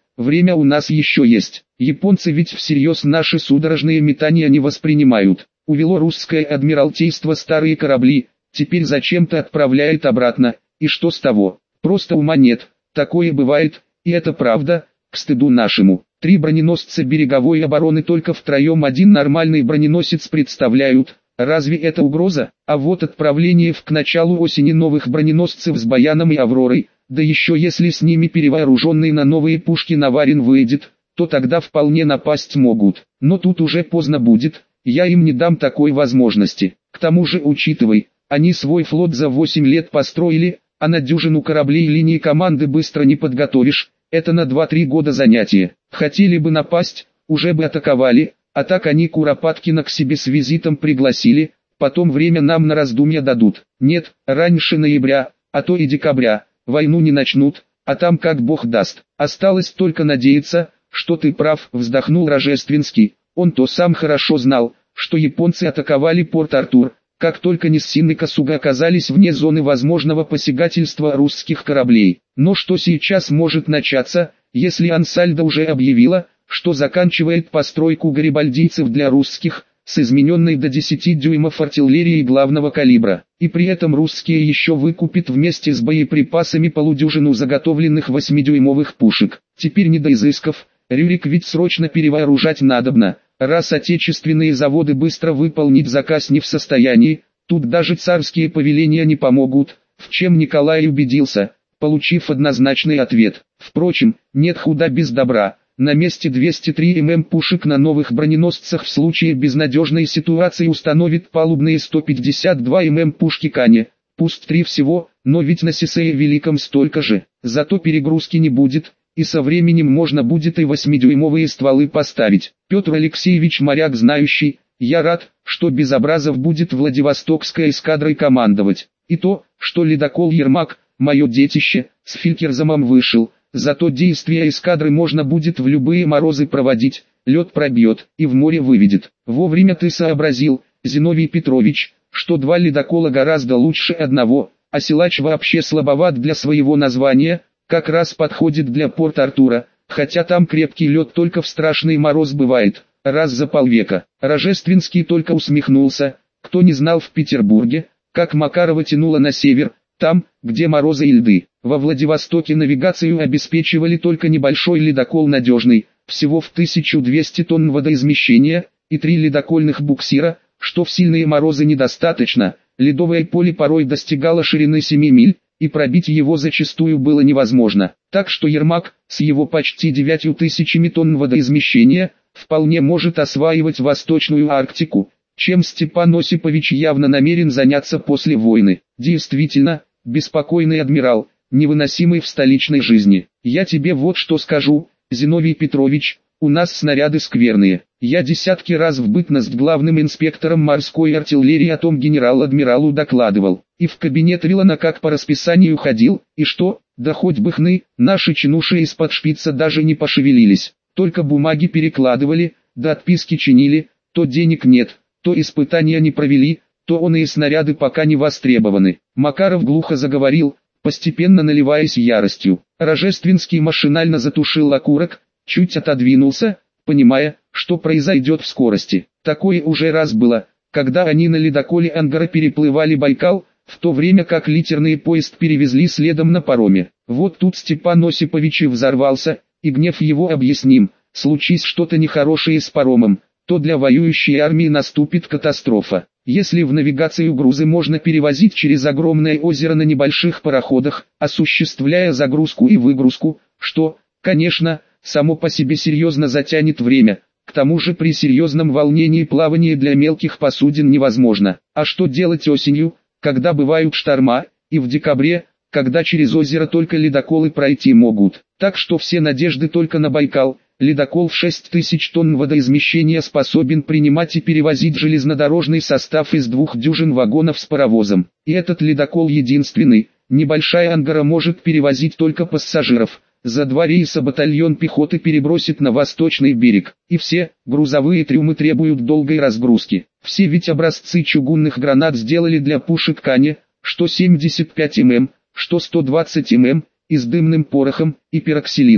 время у нас еще есть. Японцы ведь всерьез наши судорожные метания не воспринимают. Увело русское адмиралтейство старые корабли, теперь зачем-то отправляет обратно, и что с того? Просто ума нет, такое бывает, и это правда, к стыду нашему. Три броненосца береговой обороны только втроем один нормальный броненосец представляют. Разве это угроза? А вот отправление в к началу осени новых броненосцев с Баяном и Авророй, да еще если с ними перевооруженный на новые пушки Наварин выйдет, то тогда вполне напасть могут. Но тут уже поздно будет, я им не дам такой возможности. К тому же учитывай, они свой флот за восемь лет построили, а на дюжину кораблей линии команды быстро не подготовишь, это на два-три года занятие. Хотели бы напасть, уже бы атаковали. А так они Куропаткина к себе с визитом пригласили, потом время нам на раздумья дадут. Нет, раньше ноября, а то и декабря, войну не начнут, а там как бог даст. Осталось только надеяться, что ты прав, вздохнул Рожественский. Он то сам хорошо знал, что японцы атаковали Порт-Артур, как только Ниссин и Касуга оказались вне зоны возможного посягательства русских кораблей. Но что сейчас может начаться, если Ансальдо уже объявила, что заканчивает постройку гарибальдийцев для русских, с измененной до десяти дюймов артиллерией главного калибра, и при этом русские еще выкупят вместе с боеприпасами полудюжину заготовленных восьмидюймовых пушек. Теперь не до изысков, Рюрик ведь срочно перевооружать надобно, раз отечественные заводы быстро выполнить заказ не в состоянии, тут даже царские повеления не помогут, в чем Николай убедился, получив однозначный ответ. Впрочем, нет худа без добра. На месте двести три миллиметра пушек на новых броненосцах в случае безнадежной ситуации установит палубные сто пятьдесят два миллиметра пушки Кане, пусть три всего, но ведь на Сисее Великом столько же, зато перегрузки не будет, и со временем можно будет и восьмидюймовые стволы поставить. Петр Алексеевич моряк знающий, я рад, что Безобразов будет Владивостокской эскадрой командовать, и то, что ледокол Ермак, мое детище, с Филькерзамом вышел. Зато действия эскадры можно будет в любые морозы проводить, лед пробьет и в море выведет. Вовремя ты сообразил, Зиновий Петрович, что два ледокола гораздо лучше одного, а Силач вообще слабоват для своего названия, как раз подходит для Порт-Артура, хотя там крепкий лед только в страшный мороз бывает, раз за полвека. Рожественский только усмехнулся, кто не знал в Петербурге, как Макарова тянуло на север, там, где морозы и льды. Во Владивостоке навигацию обеспечивали только небольшой ледокол «Надежный», всего в тысячу двести тонн водоизмещения, и три ледокольных буксира, что в сильные морозы недостаточно, ледовое поле порой достигало ширины семи миль, и пробить его зачастую было невозможно. Так что Ермак, с его почти девятью тысячами тонн водоизмещения, вполне может осваивать Восточную Арктику, чем Степан Осипович явно намерен заняться после войны. Действительно, беспокойный адмирал, невыносимый в столичной жизни. Я тебе вот что скажу, Зиновий Петрович, у нас снаряды скверные. Я десятки раз в бытность главным инспектором морской артиллерии о том генерал-адмиралу докладывал. И в кабинет Виллана как по расписанию ходил, и что, да хоть бы хны, наши чинуши из-под шпица даже не пошевелились. Только бумаги перекладывали, да отписки чинили, то денег нет, то испытания не провели, то он и снаряды пока не востребованы. Макаров глухо заговорил, постепенно наливаясь яростью. Рожественский машинально затушил окурок, чуть отодвинулся, понимая, что произойдет в скорости. Такое уже раз было, когда они на ледоколе Ангара переплывали Байкал, в то время как литерный поезд перевезли следом на пароме. Вот тут Степан Осипович и взорвался, и гнев его объясним. Случись что-то нехорошее с паромом, то для воюющей армии наступит катастрофа. Если в навигацию грузы можно перевозить через огромное озеро на небольших пароходах, осуществляя загрузку и выгрузку, что, конечно, само по себе серьезно затянет время, к тому же при серьезном волнении плавание для мелких посудин невозможно. А что делать осенью, когда бывают шторма, и в декабре, когда через озеро только ледоколы пройти могут? Так что все надежды только на Байкал. Ледокол в шесть тысяч тонн водоизмещения способен принимать и перевозить железнодорожный состав из двух дюжин вагонов с паровозом. И этот ледокол единственный, небольшая Ангара может перевозить только пассажиров. За два рейса батальон пехоты перебросит на восточный берег. И все, грузовые трюмы требуют долгой разгрузки. Все ведь образцы чугунных гранат сделали для пушек Кане, что семьдесят пять миллиметров, что сто двадцать миллиметров, и с дымным порохом, и пироксилином.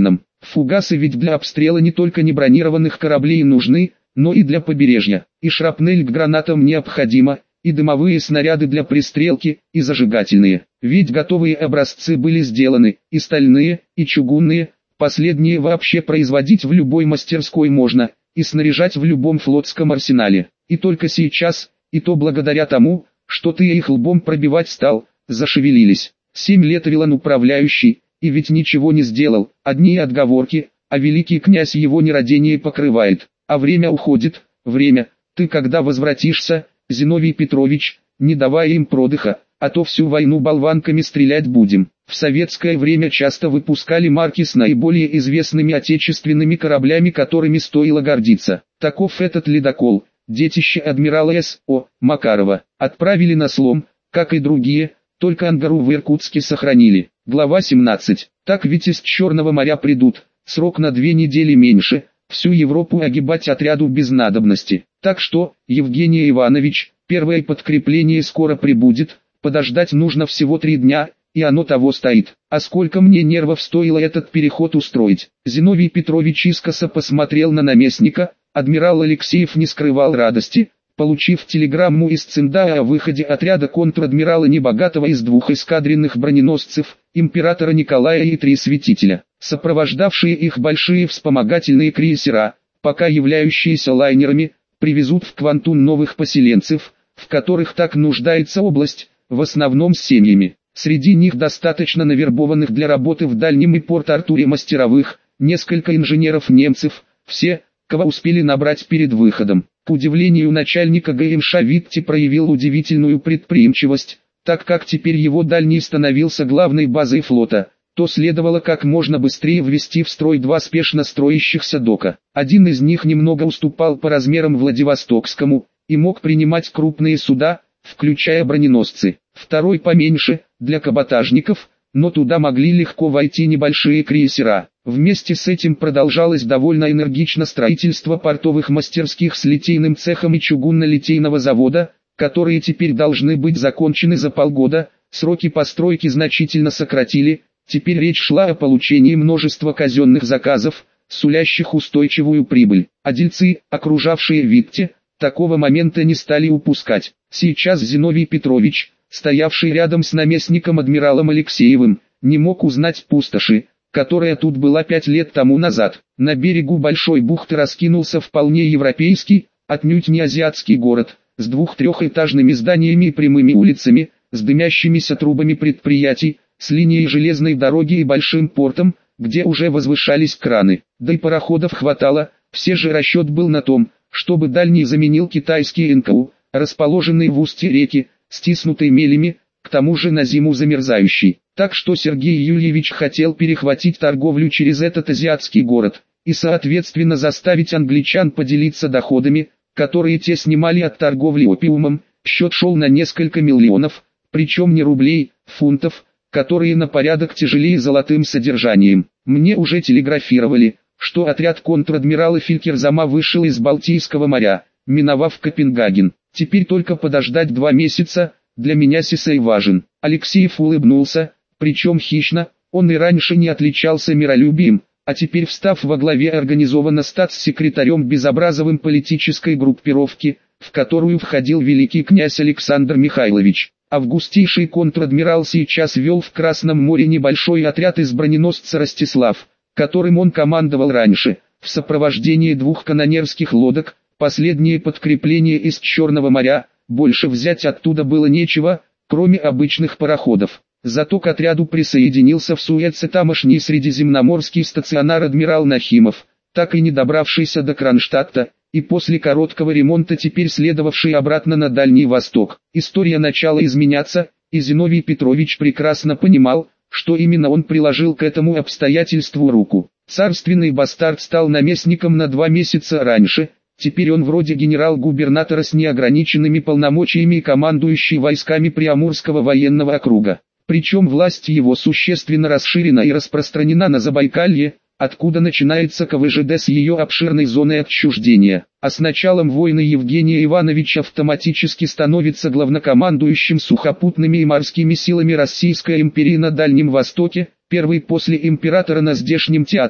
Фугасы ведь для обстрела не только небронированных кораблей нужны, но и для побережья. И шрапнель к гранатам необходима, и дымовые снаряды для пристрелки, и зажигательные. Ведь готовые образцы были сделаны, и стальные, и чугунные, последние вообще производить в любой мастерской можно, и снаряжать в любом флотском арсенале. И только сейчас, и то благодаря тому, что ты их лбом пробивать стал, зашевелились. Семь лет Вилан управляющий, и ведь ничего не сделал, одни отговорки, а великий князь его нерадение покрывает. А время уходит, время, ты когда возвратишься, Зиновий Петрович, не давая им продыха, а то всю войну болванками стрелять будем. В советское время часто выпускали марки с наиболее известными отечественными кораблями, которыми стоило гордиться. Таков этот ледокол, детище адмирала С О Макарова. Отправили на слом, как и другие, только ангару в Иркутске сохранили. Глава семнадцать. Так ведь из Черного моря придут, срок на две недели меньше, всю Европу огибать отряду без надобности. Так что, Евгений Иванович, первое подкрепление скоро прибудет, подождать нужно всего три дня, и оно того стоит. А сколько мне нервов стоило этот переход устроить. Зиновий Петрович искоса посмотрел на наместника, адмирал Алексеев не скрывал радости, получив телеграмму из Циндая о выходе отряда контр-адмирала Небогатого из двух эскадренных броненосцев, императора Николая и три святителя, сопровождавшие их большие вспомогательные крейсера, пока являющиеся лайнерами, привезут в Квантун новых поселенцев, в которых так нуждается область, в основном с семьями. Среди них достаточно навербованных для работы в Дальнем и Порт-Артуре мастеровых, несколько инженеров-немцев, все, кого успели набрать перед выходом. К удивлению начальника ГМШ Витти проявил удивительную предприимчивость, так как теперь его дальний становился главной базой флота, то следовало как можно быстрее ввести в строй два спешно строящихся дока. Один из них немного уступал по размерам Владивостокскому, и мог принимать крупные суда, включая броненосцы. Второй поменьше, для каботажников, но туда могли легко войти небольшие крейсера. Вместе с этим продолжалось довольно энергично строительство портовых мастерских с литейным цехом и чугунно-литейного завода, которые теперь должны быть закончены за полгода. Сроки постройки значительно сократили, теперь речь шла о получении множества казенных заказов, сулящих устойчивую прибыль. А дельцы, окружавшие Витте, такого момента не стали упускать. Сейчас Зиновий Петрович, стоявший рядом с наместником адмиралом Алексеевым, не мог узнать пустоши, которая тут была пять лет тому назад. На берегу большой бухты раскинулся вполне европейский, отнюдь не азиатский город, с двух-трехэтажными зданиями и прямыми улицами, с дымящимися трубами предприятий, с линией железной дороги и большим портом, где уже возвышались краны. Да и пароходов хватало, все же расчет был на том, чтобы дальний заменил китайский эн ка у, расположенный в устье реки, стиснутой мелями, к тому же на зиму замерзающий. Так что Сергей Юльевич хотел перехватить торговлю через этот азиатский город, и соответственно заставить англичан поделиться доходами, которые те снимали от торговли опиумом. Счет шел на несколько миллионов, причем не рублей, фунтов, которые на порядок тяжелее золотым содержанием. Мне уже телеграфировали, что отряд контр-адмирала Филькерзама вышел из Балтийского моря, миновав Копенгаген. Теперь только подождать два месяца, для меня Сисей важен. Алексеев улыбнулся, причем хищно, он и раньше не отличался миролюбием, а теперь, встав во главе организованно статс-секретарем Безобразовым политической группировки, в которую входил великий князь Александр Михайлович. Августейший контр-адмирал сейчас вел в Красном море небольшой отряд из броненосца Ростислав, которым он командовал раньше, в сопровождении двух канонерских лодок, последнее подкрепление из Черного моря, больше взять оттуда было нечего, кроме обычных пароходов. Зато к отряду присоединился в Суэце тамошний средиземноморский стационар адмирал Нахимов, так и не добравшийся до Кронштадта, и после короткого ремонта теперь следовавший обратно на Дальний Восток. История начала изменяться, и Зиновий Петрович прекрасно понимал, что именно он приложил к этому обстоятельству руку. Царственный бастард стал наместником на два месяца раньше, теперь он вроде генерал-губернатора с неограниченными полномочиями и командующий войсками Приамурского военного округа. Причем власть его существенно расширена и распространена на Забайкалье, откуда начинается ка вэ жэ дэ с ее обширной зоной отчуждения. А с началом войны Евгений Иванович автоматически становится главнокомандующим сухопутными и морскими силами Российской империи на Дальнем Востоке, первый после императора на здешнем театре,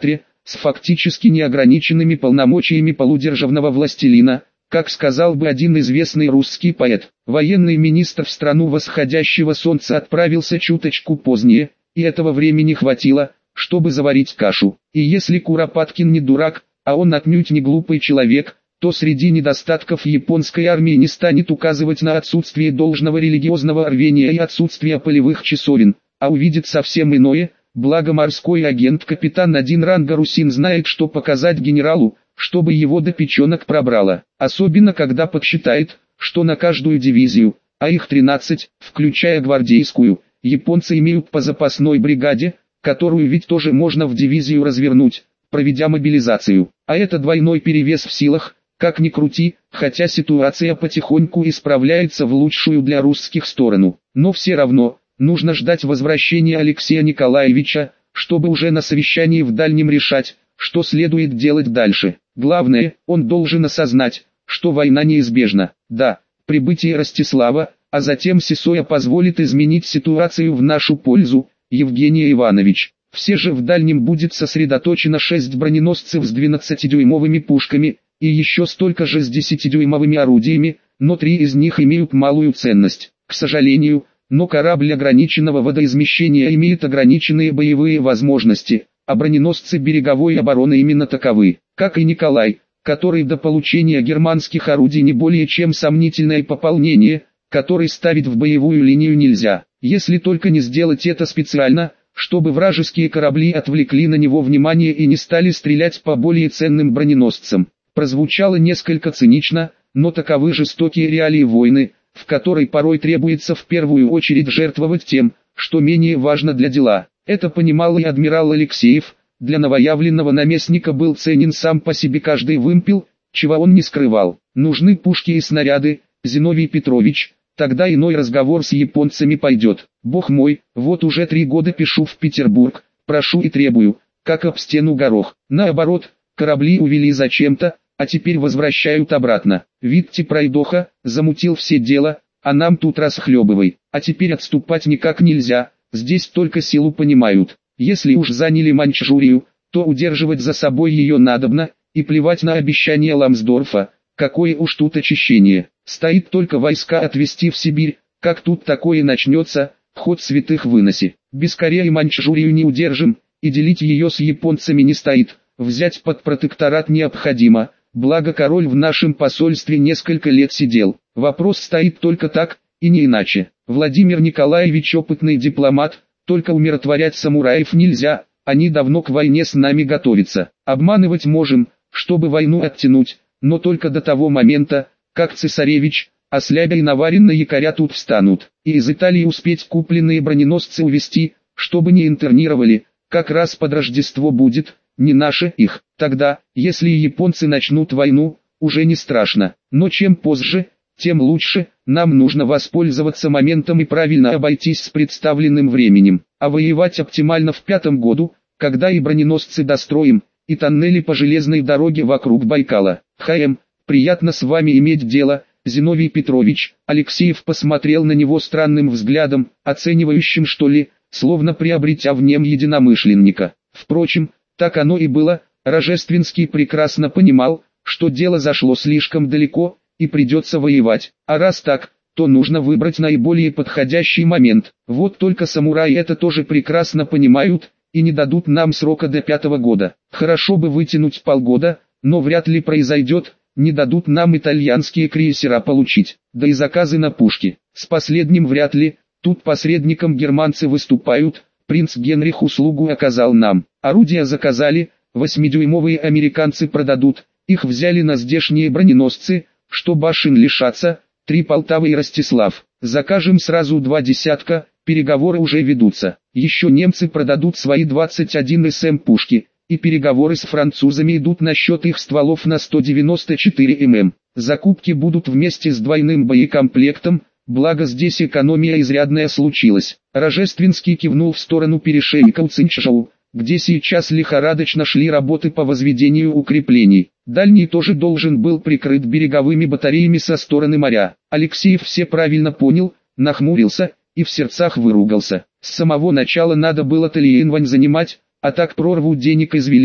с фактически неограниченными полномочиями полудержавного властелина, как сказал бы один известный русский поэт. Военный министр в страну восходящего солнца отправился чуточку позднее, и этого времени хватило, чтобы заварить кашу. И если Куропаткин не дурак, а он отнюдь не глупый человек, то среди недостатков японской армии не станет указывать на отсутствие должного религиозного рвения и отсутствие полевых часовен, а увидит совсем иное. Благо морской агент капитан один ранга Русин знает, что показать генералу, чтобы его до печенок пробрало. Особенно когда подсчитает, что на каждую дивизию, а их тринадцать, включая гвардейскую, японцы имеют по запасной бригаде, которую ведь тоже можно в дивизию развернуть, проведя мобилизацию. А это двойной перевес в силах, как ни крути, хотя ситуация потихоньку исправляется в лучшую для русских сторону. Но все равно, нужно ждать возвращения Алексея Николаевича, чтобы уже на совещании в Дальнем решать, что следует делать дальше. Главное, он должен осознать, что война неизбежна. Да, прибытие Ростислава, а затем Сесоя позволит изменить ситуацию в нашу пользу. Евгений Иванович, все же в Дальнем будет сосредоточено шесть броненосцев с двенадцатидюймовыми пушками, и еще столько же с десятидюймовыми орудиями, но три из них имеют малую ценность. К сожалению, но корабль ограниченного водоизмещения имеет ограниченные боевые возможности, а броненосцы береговой обороны именно таковы, как и Николай, который до получения германских орудий не более чем сомнительное пополнение, который ставить в боевую линию нельзя, если только не сделать это специально, чтобы вражеские корабли отвлекли на него внимание и не стали стрелять по более ценным броненосцам. Прозвучало несколько цинично, но таковы жестокие реалии войны, в которой порой требуется в первую очередь жертвовать тем, что менее важно для дела. Это понимал и адмирал Алексеев. Для новоявленного наместника был ценен сам по себе каждый вымпел, чего он не скрывал. Нужны пушки и снаряды, Зиновий Петрович, тогда иной разговор с японцами пойдет. Бог мой, вот уже три года пишу в Петербург, прошу и требую, как об стену горох. Наоборот, корабли увели зачем-то, а теперь возвращают обратно. Видите, пройдоха, замутил все дело, а нам тут расхлебывай. А теперь отступать никак нельзя, здесь только силу понимают. Если уж заняли Маньчжурию, то удерживать за собой ее надобно, и плевать на обещание Ламсдорфа, какое уж тут очищение. Стоит только войска отвести в Сибирь, как тут такое начнется, ход святых выноси. Без Кореи Маньчжурию не удержим, и делить ее с японцами не стоит, взять под протекторат необходимо. Благо король в нашем посольстве несколько лет сидел. Вопрос стоит только так, и не иначе. Владимир Николаевич опытный дипломат, только умиротворять самураев нельзя, они давно к войне с нами готовятся. Обманывать можем, чтобы войну оттянуть, но только до того момента, как цесаревич, Ослябя и Наварин на якоря тут встанут. И из Италии успеть купленные броненосцы увезти, чтобы не интернировали, как раз под Рождество будет. Не наши их. Тогда, если и японцы начнут войну, уже не страшно. Но чем позже, тем лучше. Нам нужно воспользоваться моментом и правильно обойтись с представленным временем. А воевать оптимально в пятом году, когда и броненосцы достроим, и тоннели по железной дороге вокруг Байкала. ХМ, приятно с вами иметь дело, Зиновий Петрович. Алексеев посмотрел на него странным взглядом, оценивающим что ли, словно приобретя в нем единомышленника. Впрочем, так оно и было. Рожественский прекрасно понимал, что дело зашло слишком далеко, и придется воевать. А раз так, то нужно выбрать наиболее подходящий момент. Вот только самураи это тоже прекрасно понимают, и не дадут нам срока до пятого года. Хорошо бы вытянуть полгода, но вряд ли произойдет, не дадут нам итальянские крейсера получить, да и заказы на пушки. С последним вряд ли, тут посредником германцы выступают. Принц Генрих услугу оказал нам. Орудия заказали, восьмидюймовые американцы продадут, их взяли на здешние броненосцы, что башен лишатся, три Полтава и Ростислав. Закажем сразу два десятка, переговоры уже ведутся. Еще немцы продадут свои двадцать один эс эм пушки, и переговоры с французами идут насчет их стволов на сто девяносто четыре миллиметра. Закупки будут вместе с двойным боекомплектом. Благо здесь экономия изрядная случилась. Рожественский кивнул в сторону перешейка у Цинчжоу, где сейчас лихорадочно шли работы по возведению укреплений. Дальний тоже должен был прикрыт береговыми батареями со стороны моря. Алексеев все правильно понял, нахмурился и в сердцах выругался. С самого начала надо было Тальян занимать, а так прорву денег извели.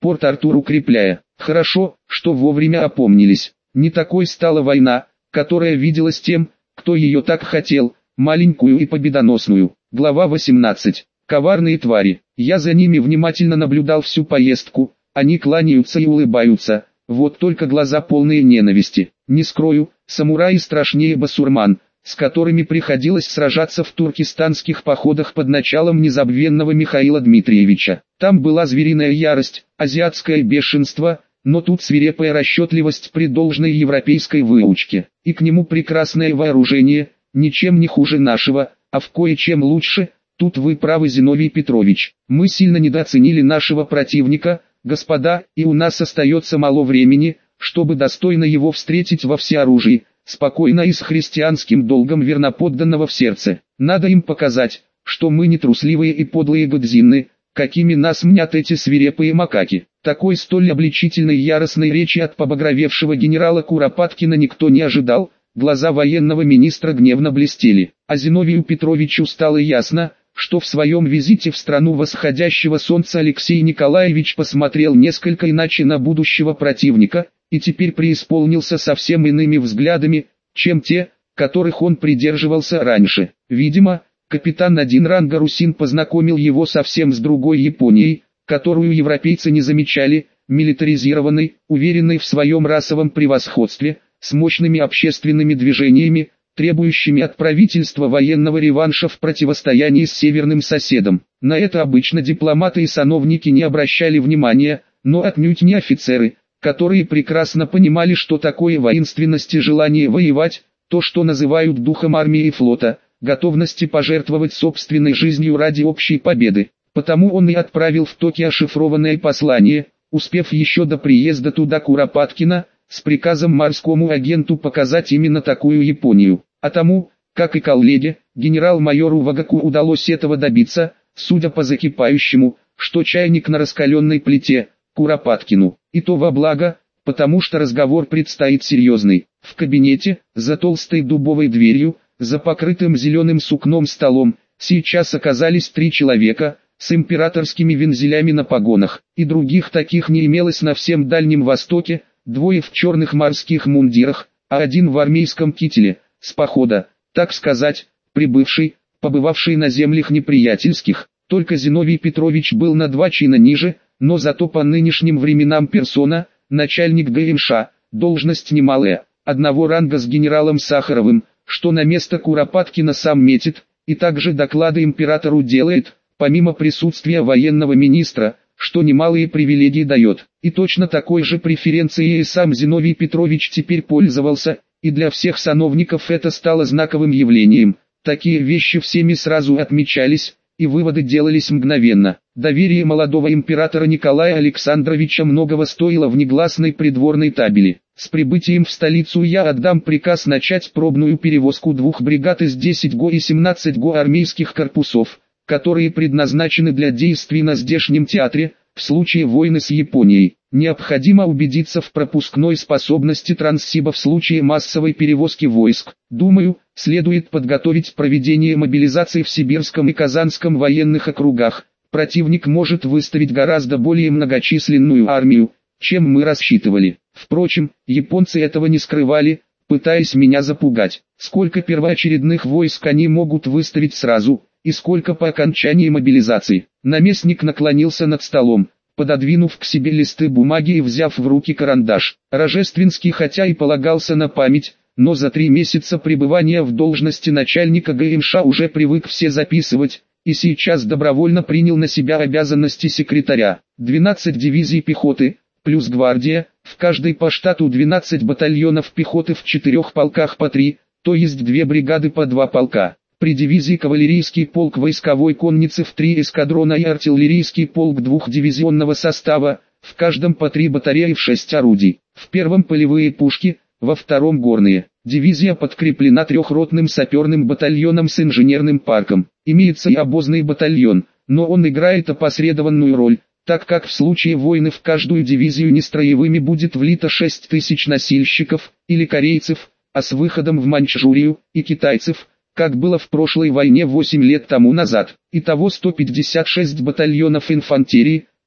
Порт-Артур укрепляя. Хорошо, что вовремя опомнились. Не такой стала война, которая виделась тем, кто ее так хотел, маленькую и победоносную. Глава восемнадцать. Коварные твари. Я за ними внимательно наблюдал всю поездку. Они кланяются и улыбаются, вот только глаза полные ненависти. Не скрою, самураи страшнее басурман, с которыми приходилось сражаться в туркестанских походах под началом незабвенного Михаила Дмитриевича. Там была звериная ярость, азиатское бешенство, но тут свирепая расчетливость при должной европейской выучке. И к нему прекрасное вооружение, ничем не хуже нашего, а в кое-чем лучше. Тут вы правы, Зиновий Петрович. Мы сильно недооценили нашего противника, господа, и у нас остается мало времени, чтобы достойно его встретить во всеоружии, спокойно и с христианским долгом верноподданного в сердце. Надо им показать, что мы не трусливые и подлые годзинны, какими нас мнят эти свирепые макаки. Такой столь обличительной яростной речи от побагровевшего генерала Куропаткина никто не ожидал, глаза военного министра гневно блестели. А Зиновию Петровичу стало ясно, что в своем визите в страну восходящего солнца Алексей Николаевич посмотрел несколько иначе на будущего противника, и теперь преисполнился совсем иными взглядами, чем те, которых он придерживался раньше. Видимо, капитан один ранга Русин познакомил его совсем с другой Японией, которую европейцы не замечали, милитаризированной, уверенной в своем расовом превосходстве, с мощными общественными движениями, требующими от правительства военного реванша в противостоянии с северным соседом. На это обычно дипломаты и сановники не обращали внимания, но отнюдь не офицеры, которые прекрасно понимали, что такое воинственность и желание воевать, то, что называют духом армии и флота, готовности пожертвовать собственной жизнью ради общей победы. Потому он и отправил в Токио шифрованное послание, успев еще до приезда туда Куропаткина, с приказом морскому агенту показать именно такую Японию. А тому, как и коллеге, генерал-майору Вагаку удалось этого добиться, судя по закипающему, что чайник на раскаленной плите, Куропаткину. И то во благо, потому что разговор предстоит серьезный. В кабинете, за толстой дубовой дверью, за покрытым зеленым сукном столом, сейчас оказались три человека, с императорскими вензелями на погонах, и других таких не имелось на всем Дальнем Востоке, двое в черных морских мундирах, а один в армейском кителе, с похода, так сказать, прибывший, побывавший на землях неприятельских. Только Зиновий Петрович был на два чина ниже, но зато по нынешним временам персона, начальник ГМШ, должность немалая, одного ранга с генералом Сахаровым, что на место Куропаткина сам метит, и также доклады императору делает, помимо присутствия военного министра, что немалые привилегии дает. И точно такой же преференцией и сам Зиновий Петрович теперь пользовался, и для всех сановников это стало знаковым явлением. Такие вещи всеми сразу отмечались, и выводы делались мгновенно. Доверие молодого императора Николая Александровича многого стоило в негласной придворной табели. С прибытием в столицу я отдам приказ начать пробную перевозку двух бригад из десять ГО и семнадцать ГО армейских корпусов, которые предназначены для действий на здешнем театре, в случае войны с Японией. Необходимо убедиться в пропускной способности Транссиба в случае массовой перевозки войск. Думаю, следует подготовить проведение мобилизации в Сибирском и Казанском военных округах. Противник может выставить гораздо более многочисленную армию, чем мы рассчитывали. Впрочем, японцы этого не скрывали, пытаясь меня запугать. Сколько первоочередных войск они могут выставить сразу, и сколько по окончании мобилизации. Наместник наклонился над столом, пододвинув к себе листы бумаги и взяв в руки карандаш. Рожественский хотя и полагался на память, но за три месяца пребывания в должности начальника ГМШ уже привык все записывать, и сейчас добровольно принял на себя обязанности секретаря. двенадцать дивизий пехоты, плюс гвардия, в каждой по штату двенадцать батальонов пехоты в четырех полках по три, то есть две бригады по два полка. При дивизии кавалерийский полк войсковой конницы в три эскадрона и артиллерийский полк двухдивизионного состава, в каждом по три батареи в шесть орудий. В первом полевые пушки, во втором горные. Дивизия подкреплена трехротным саперным батальоном с инженерным парком. Имеется и обозный батальон, но он играет опосредованную роль, так как в случае войны в каждую дивизию нестроевыми будет влито шесть тысяч носильщиков, или корейцев, а с выходом в Маньчжурию, и китайцев, как было в прошлой войне восемь лет тому назад. Итого сто пятьдесят шесть батальонов инфантерии,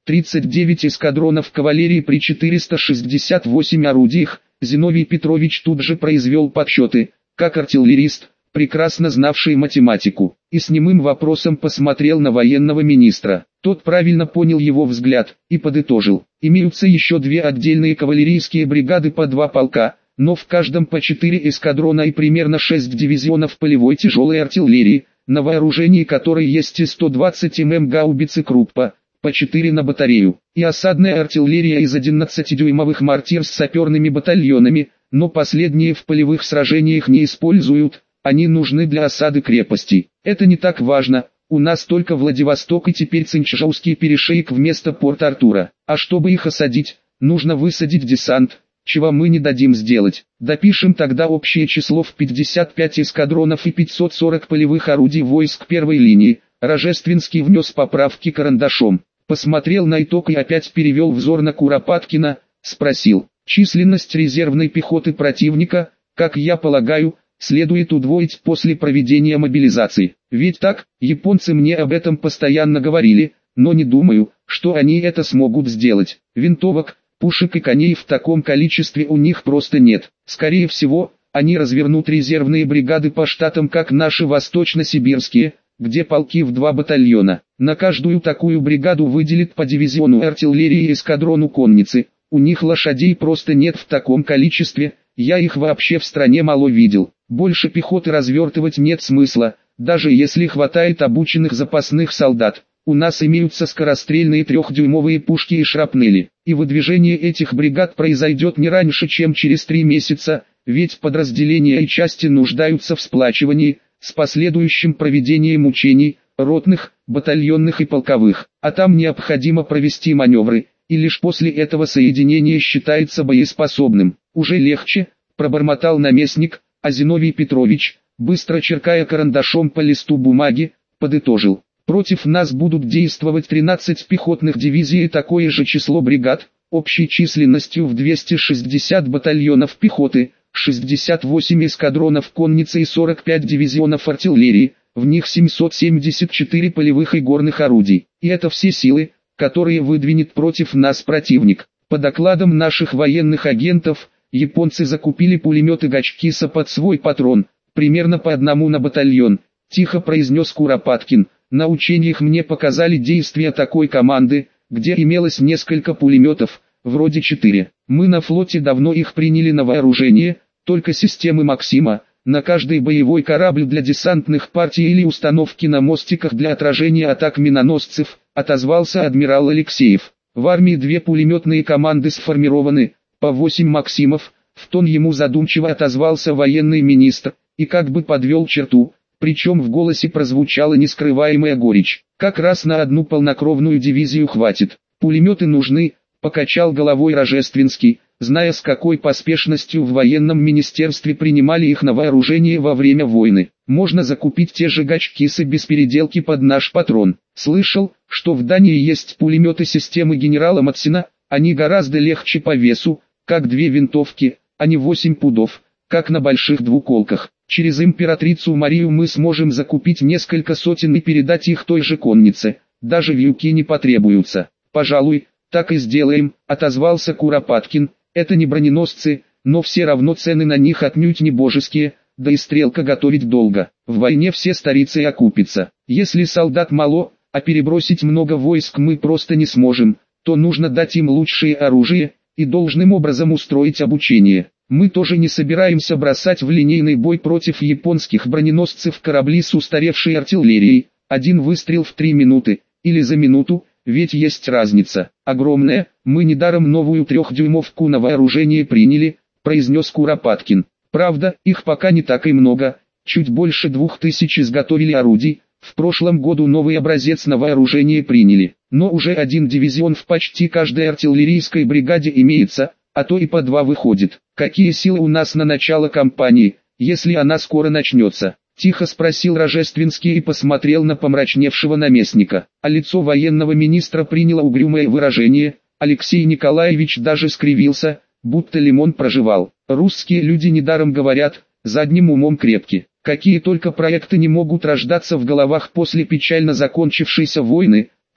тридцать девять эскадронов кавалерии при четырёхстах шестидесяти восьми орудиях. Зиновий Петрович тут же произвел подсчеты, как артиллерист, прекрасно знавший математику, и с немым вопросом посмотрел на военного министра. Тот правильно понял его взгляд и подытожил: имеются еще две отдельные кавалерийские бригады по два полка, но в каждом по четыре эскадрона и примерно шесть дивизионов полевой тяжелой артиллерии, на вооружении которой есть и сто двадцать миллиметров гаубицы Круппа, по четыре на батарею, и осадная артиллерия из одиннадцатидюймовых мортир с саперными батальонами, но последние в полевых сражениях не используют, они нужны для осады крепостей. Это не так важно, у нас только Владивосток и теперь Цинчжоуский перешейк вместо Порт-Артура, а чтобы их осадить, нужно высадить десант, чего мы не дадим сделать. Допишем тогда общее число в пятьдесят пять эскадронов и пятьсот сорок полевых орудий войск первой линии. Рожественский внес поправки карандашом, посмотрел на итог и опять перевел взор на Куропаткина, спросил: численность резервной пехоты противника, как я полагаю, следует удвоить после проведения мобилизации. Ведь так, японцы мне об этом постоянно говорили, но не думаю, что они это смогут сделать. Винтовок, пушек и коней в таком количестве у них просто нет. Скорее всего, они развернут резервные бригады по штатам, как наши восточно-сибирские, где полки в два батальона. На каждую такую бригаду выделят по дивизиону артиллерии и эскадрону конницы. У них лошадей просто нет в таком количестве, я их вообще в стране мало видел. Больше пехоты развертывать нет смысла, даже если хватает обученных запасных солдат. У нас имеются скорострельные трехдюймовые пушки и шрапнели, и выдвижение этих бригад произойдет не раньше, чем через три месяца, ведь подразделения и части нуждаются в сплачивании, с последующим проведением учений, ротных, батальонных и полковых, а там необходимо провести маневры, и лишь после этого соединение считается боеспособным. Уже легче, пробормотал наместник, а Зиновий Петрович, быстро черкая карандашом по листу бумаги, подытожил: против нас будут действовать тринадцать пехотных дивизий и такое же число бригад, общей численностью в двести шестьдесят батальонов пехоты, шестьдесят восемь эскадронов конницы и сорок пять дивизионов артиллерии, в них семьсот семьдесят четыре полевых и горных орудий. И это все силы, которые выдвинет против нас противник. По докладам наших военных агентов, японцы закупили пулеметы Гачкиса под свой патрон, примерно по одному на батальон, тихо произнес Куропаткин. На учениях мне показали действия такой команды, где имелось несколько пулеметов, вроде четыре. Мы на флоте давно их приняли на вооружение, только системы Максима, на каждый боевой корабль для десантных партий или установки на мостиках для отражения атак миноносцев, отозвался адмирал Алексеев. В армии две пулеметные команды сформированы, по восемь Максимов, в тон ему задумчиво отозвался военный министр, и как бы подвел черту, причем в голосе прозвучала нескрываемая горечь. Как раз на одну полнокровную дивизию хватит. Пулеметы нужны, покачал головой Рожественский, зная, с какой поспешностью в военном министерстве принимали их на вооружение во время войны. Можно закупить те же Гачкисы без переделки под наш патрон. Слышал, что в Дании есть пулеметы системы генерала Матсена, они гораздо легче по весу, как две винтовки, а не восемь пудов, как на больших двуколках. Через императрицу Марию мы сможем закупить несколько сотен и передать их той же коннице, даже вьюки не потребуются. Пожалуй, так и сделаем, отозвался Куропаткин. Это не броненосцы, но все равно цены на них отнюдь не божеские, да и стрелка готовить долго. В войне все старится и окупится. Если солдат мало, а перебросить много войск мы просто не сможем, то нужно дать им лучшее оружие и должным образом устроить обучение. Мы тоже не собираемся бросать в линейный бой против японских броненосцев корабли с устаревшей артиллерией. Один выстрел в три минуты, или за минуту, ведь есть разница. Огромная, мы недаром новую трехдюймовку на вооружение приняли, произнес Куропаткин. Правда, их пока не так и много, чуть больше двух тысяч изготовили орудий, в прошлом году новый образец на вооружение приняли. Но уже один дивизион в почти каждой артиллерийской бригаде имеется, а то и по два выходит. Какие силы у нас на начало кампании, если она скоро начнется? Тихо спросил Рожественский и посмотрел на помрачневшего наместника. А лицо военного министра приняло угрюмое выражение. Алексей Николаевич даже скривился, будто лимон прожевал. Русские люди недаром говорят, задним умом крепки. Какие только проекты не могут рождаться в головах после печально закончившейся войны,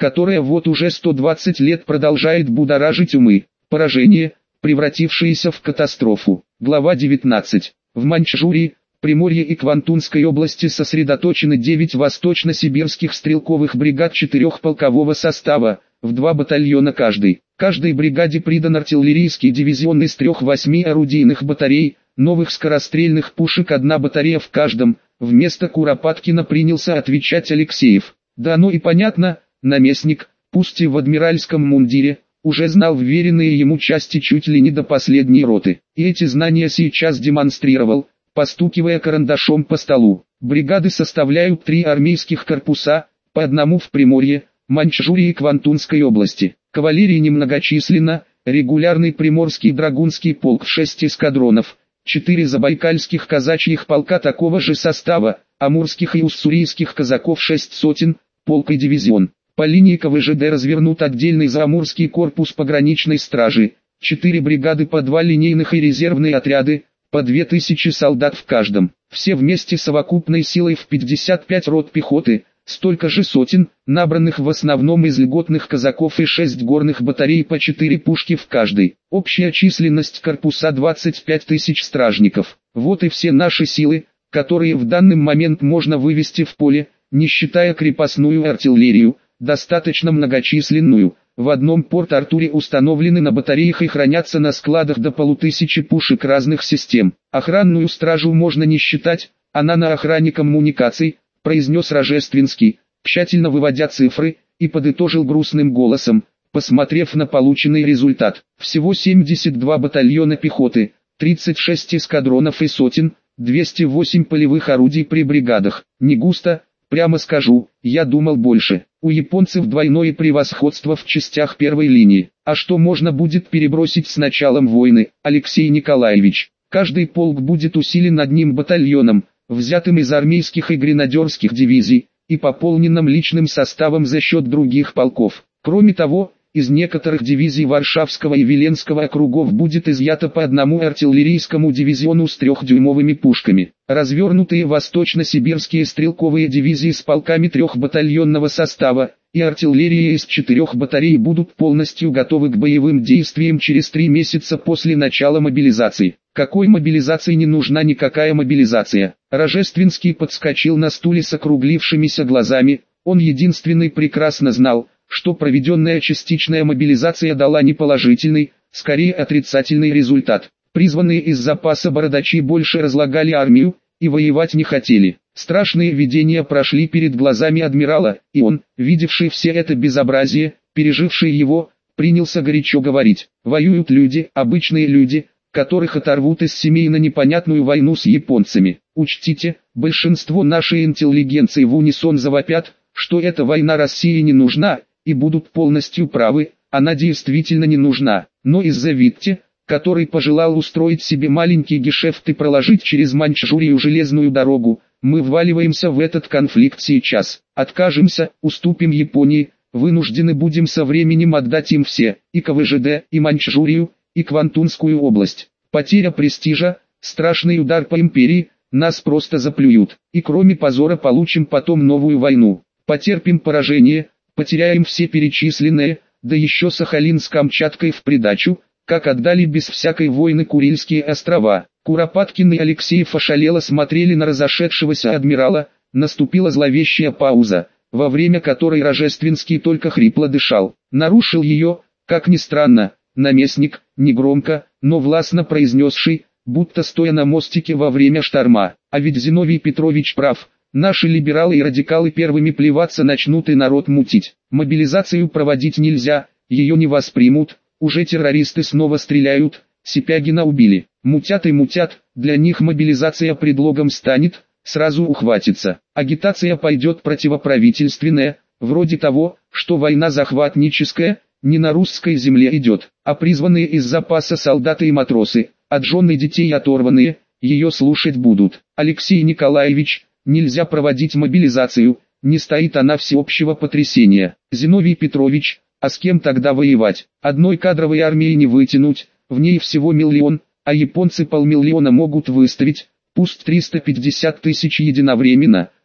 которая вот уже сто двадцать лет продолжает будоражить умы. Поражение, превратившееся в катастрофу. Глава девятнадцать. В Маньчжурии, Приморье и Квантунской области сосредоточены девять восточно-сибирских стрелковых бригад четырехполкового состава, в два батальона каждый. Каждой бригаде придан артиллерийский дивизион из трех восьми орудийных батарей, новых скорострельных пушек одна батарея в каждом. Вместо Куропаткина принялся отвечать Алексеев. Да оно и понятно, наместник, пусть и в адмиральском мундире, уже знал вверенные ему части чуть ли не до последней роты. И эти знания сейчас демонстрировал, постукивая карандашом по столу. Бригады составляют три армейских корпуса, по одному в Приморье, Маньчжурии и Квантунской области. Кавалерия немногочисленна, регулярный Приморский драгунский полк шесть эскадронов, четыре забайкальских казачьих полка такого же состава, амурских и уссурийских казаков шесть сотен, полк и дивизион. По линии ка вэ жэ дэ развернут отдельный заамурский корпус пограничной стражи, четыре бригады по два линейных и резервные отряды, по две тысячи солдат в каждом. Все вместе совокупной силой в пятьдесят пять рот пехоты, столько же сотен, набранных в основном из льготных казаков и шесть горных батарей по четыре пушки в каждой. Общая численность корпуса двадцать пять тысяч стражников. Вот и все наши силы, которые в данный момент можно вывести в поле, не считая крепостную артиллерию, достаточно многочисленную. В одном Порт-Артуре установлены на батареях и хранятся на складах до полутысячи пушек разных систем. Охранную стражу можно не считать, она на охране коммуникаций, произнес Рожественский, тщательно выводя цифры, и подытожил грустным голосом, посмотрев на полученный результат. Всего семьдесят два батальона пехоты, тридцать шесть эскадронов и сотен, двести восемь полевых орудий при бригадах. Не густо, прямо скажу, я думал больше. У японцев двойное превосходство в частях первой линии. А что можно будет перебросить с началом войны, Алексей Николаевич? Каждый полк будет усилен одним батальоном, взятым из армейских и гренадерских дивизий, и пополненным личным составом за счет других полков. Кроме того, из некоторых дивизий Варшавского и Виленского округов будет изъято по одному артиллерийскому дивизиону с трехдюймовыми пушками. Развернутые восточно-сибирские стрелковые дивизии с полками трехбатальонного состава и артиллерия из четырех батарей будут полностью готовы к боевым действиям через три месяца после начала мобилизации. Какой мобилизации не нужна никакая мобилизация? Рожественский подскочил на стуле с округлившимися глазами, он единственный прекрасно знал, что проведенная частичная мобилизация дала не положительный, скорее отрицательный результат. Призванные из запаса бородачи больше разлагали армию, и воевать не хотели. Страшные видения прошли перед глазами адмирала, и он, видевший все это безобразие, переживший его, принялся горячо говорить. Воюют люди, обычные люди, которых оторвут из семей на непонятную войну с японцами. Учтите, большинство нашей интеллигенции в унисон завопят, что эта война России не нужна, и будут полностью правы, она действительно не нужна. Но из-за Витте, который пожелал устроить себе маленький гешефт и проложить через Маньчжурию железную дорогу, мы вваливаемся в этот конфликт сейчас. Откажемся, уступим Японии, вынуждены будем со временем отдать им все, и ка вэ жэ дэ, и Маньчжурию, и Квантунскую область. Потеря престижа, страшный удар по империи, нас просто заплюют, и кроме позора получим потом новую войну. Потерпим поражение, потеряем все перечисленные, да еще Сахалин с Камчаткой в придачу, как отдали без всякой войны Курильские острова. Куропаткин и Алексеев ошалело смотрели на разошедшегося адмирала, наступила зловещая пауза, во время которой Рожественский только хрипло дышал. Нарушил ее, как ни странно, наместник, негромко, но властно произнесший, будто стоя на мостике во время шторма. А ведь Зиновий Петрович прав. Наши либералы и радикалы первыми плеваться начнут и народ мутить. Мобилизацию проводить нельзя, ее не воспримут, уже террористы снова стреляют, Сипягина убили. Мутят и мутят, для них мобилизация предлогом станет, сразу ухватится. Агитация пойдет противоправительственная, вроде того, что война захватническая, не на русской земле идет, а призванные из запаса солдаты и матросы, от жен и детей оторванные, ее слушать будут. Алексей Николаевич, нельзя проводить мобилизацию, не стоит она всеобщего потрясения. Зиновий Петрович, а с кем тогда воевать? Одной кадровой армии не вытянуть, в ней всего миллион, а японцы полмиллиона могут выставить, пусть триста пятьдесят тысяч единовременно,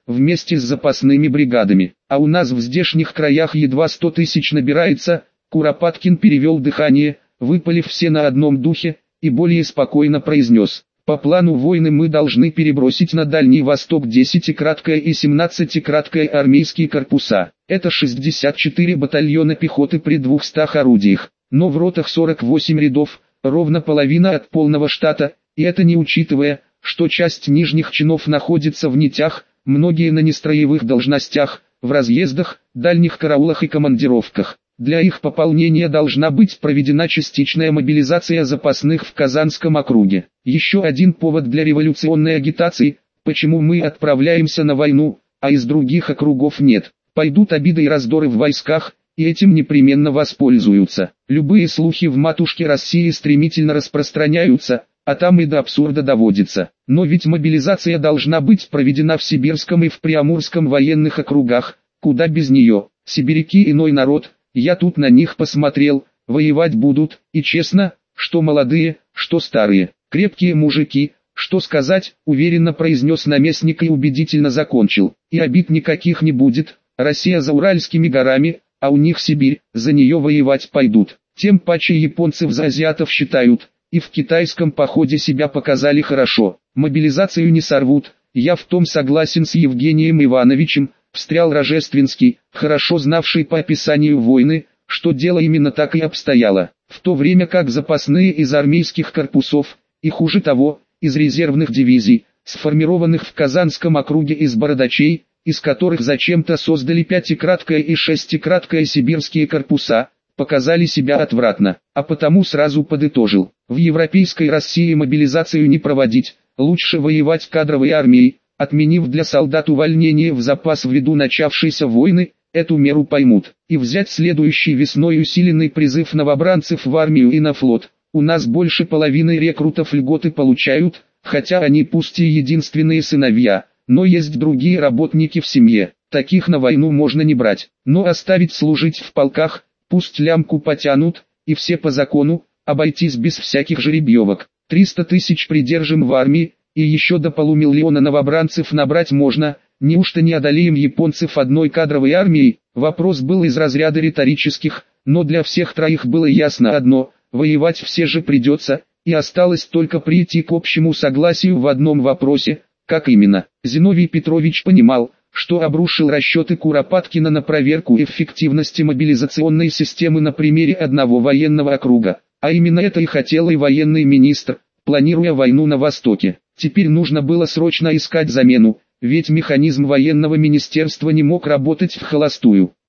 вместе с запасными бригадами. А у нас в здешних краях едва сто тысяч набирается. Куропаткин перевел дыхание, выпалив все на одном духе, и более спокойно произнес: по плану войны мы должны перебросить на Дальний Восток десятикраткое и семнадцатикраткое армейские корпуса. Это шестьдесят четыре батальона пехоты при двухстах орудиях, но в ротах сорок восемь рядов, ровно половина от полного штата, и это не учитывая, что часть нижних чинов находится в нитях, многие на нестроевых должностях, в разъездах, дальних караулах и командировках. Для их пополнения должна быть проведена частичная мобилизация запасных в Казанском округе. Еще один повод для революционной агитации, почему мы отправляемся на войну, а из других округов нет. Пойдут обиды и раздоры в войсках, и этим непременно воспользуются. Любые слухи в матушке России стремительно распространяются, а там и до абсурда доводится. Но ведь мобилизация должна быть проведена в Сибирском и в Приамурском военных округах, куда без нее. Сибиряки иной народ, я тут на них посмотрел, воевать будут, и честно, что молодые, что старые, крепкие мужики, что сказать, уверенно произнес наместник и убедительно закончил. И обид никаких не будет, Россия за Уральскими горами, а у них Сибирь, за нее воевать пойдут. Тем паче японцев за азиатов считают, и в китайском походе себя показали хорошо. Мобилизацию не сорвут, я в том согласен с Евгением Ивановичем, встрял Рожественский, хорошо знавший по описанию войны, что дело именно так и обстояло. В то время как запасные из армейских корпусов, и хуже того, из резервных дивизий, сформированных в Казанском округе из бородачей, из которых зачем-то создали пятикраткое и шестикраткое сибирские корпуса, показали себя отвратно, а потому сразу подытожил: в европейской России мобилизацию не проводить, лучше воевать кадровой армией, отменив для солдат увольнение в запас ввиду начавшейся войны. Эту меру поймут, и взять следующей весной усиленный призыв новобранцев в армию и на флот. У нас больше половины рекрутов льготы получают, хотя они пусть и единственные сыновья, но есть другие работники в семье, таких на войну можно не брать, но оставить служить в полках, пусть лямку потянут, и все по закону, обойтись без всяких жеребьевок. триста тысяч придержим в армии, и еще до полумиллиона новобранцев набрать можно. Неужто не одолеем японцев одной кадровой армией? Вопрос был из разряда риторических, но для всех троих было ясно одно: воевать все же придется, и осталось только прийти к общему согласию в одном вопросе: как именно. Зиновий Петрович понимал, что обрушил расчеты Куропаткина на проверку эффективности мобилизационной системы на примере одного военного округа, а именно это и хотел и военный министр, планируя войну на Востоке. Теперь нужно было срочно искать замену, ведь механизм военного министерства не мог работать в холостую.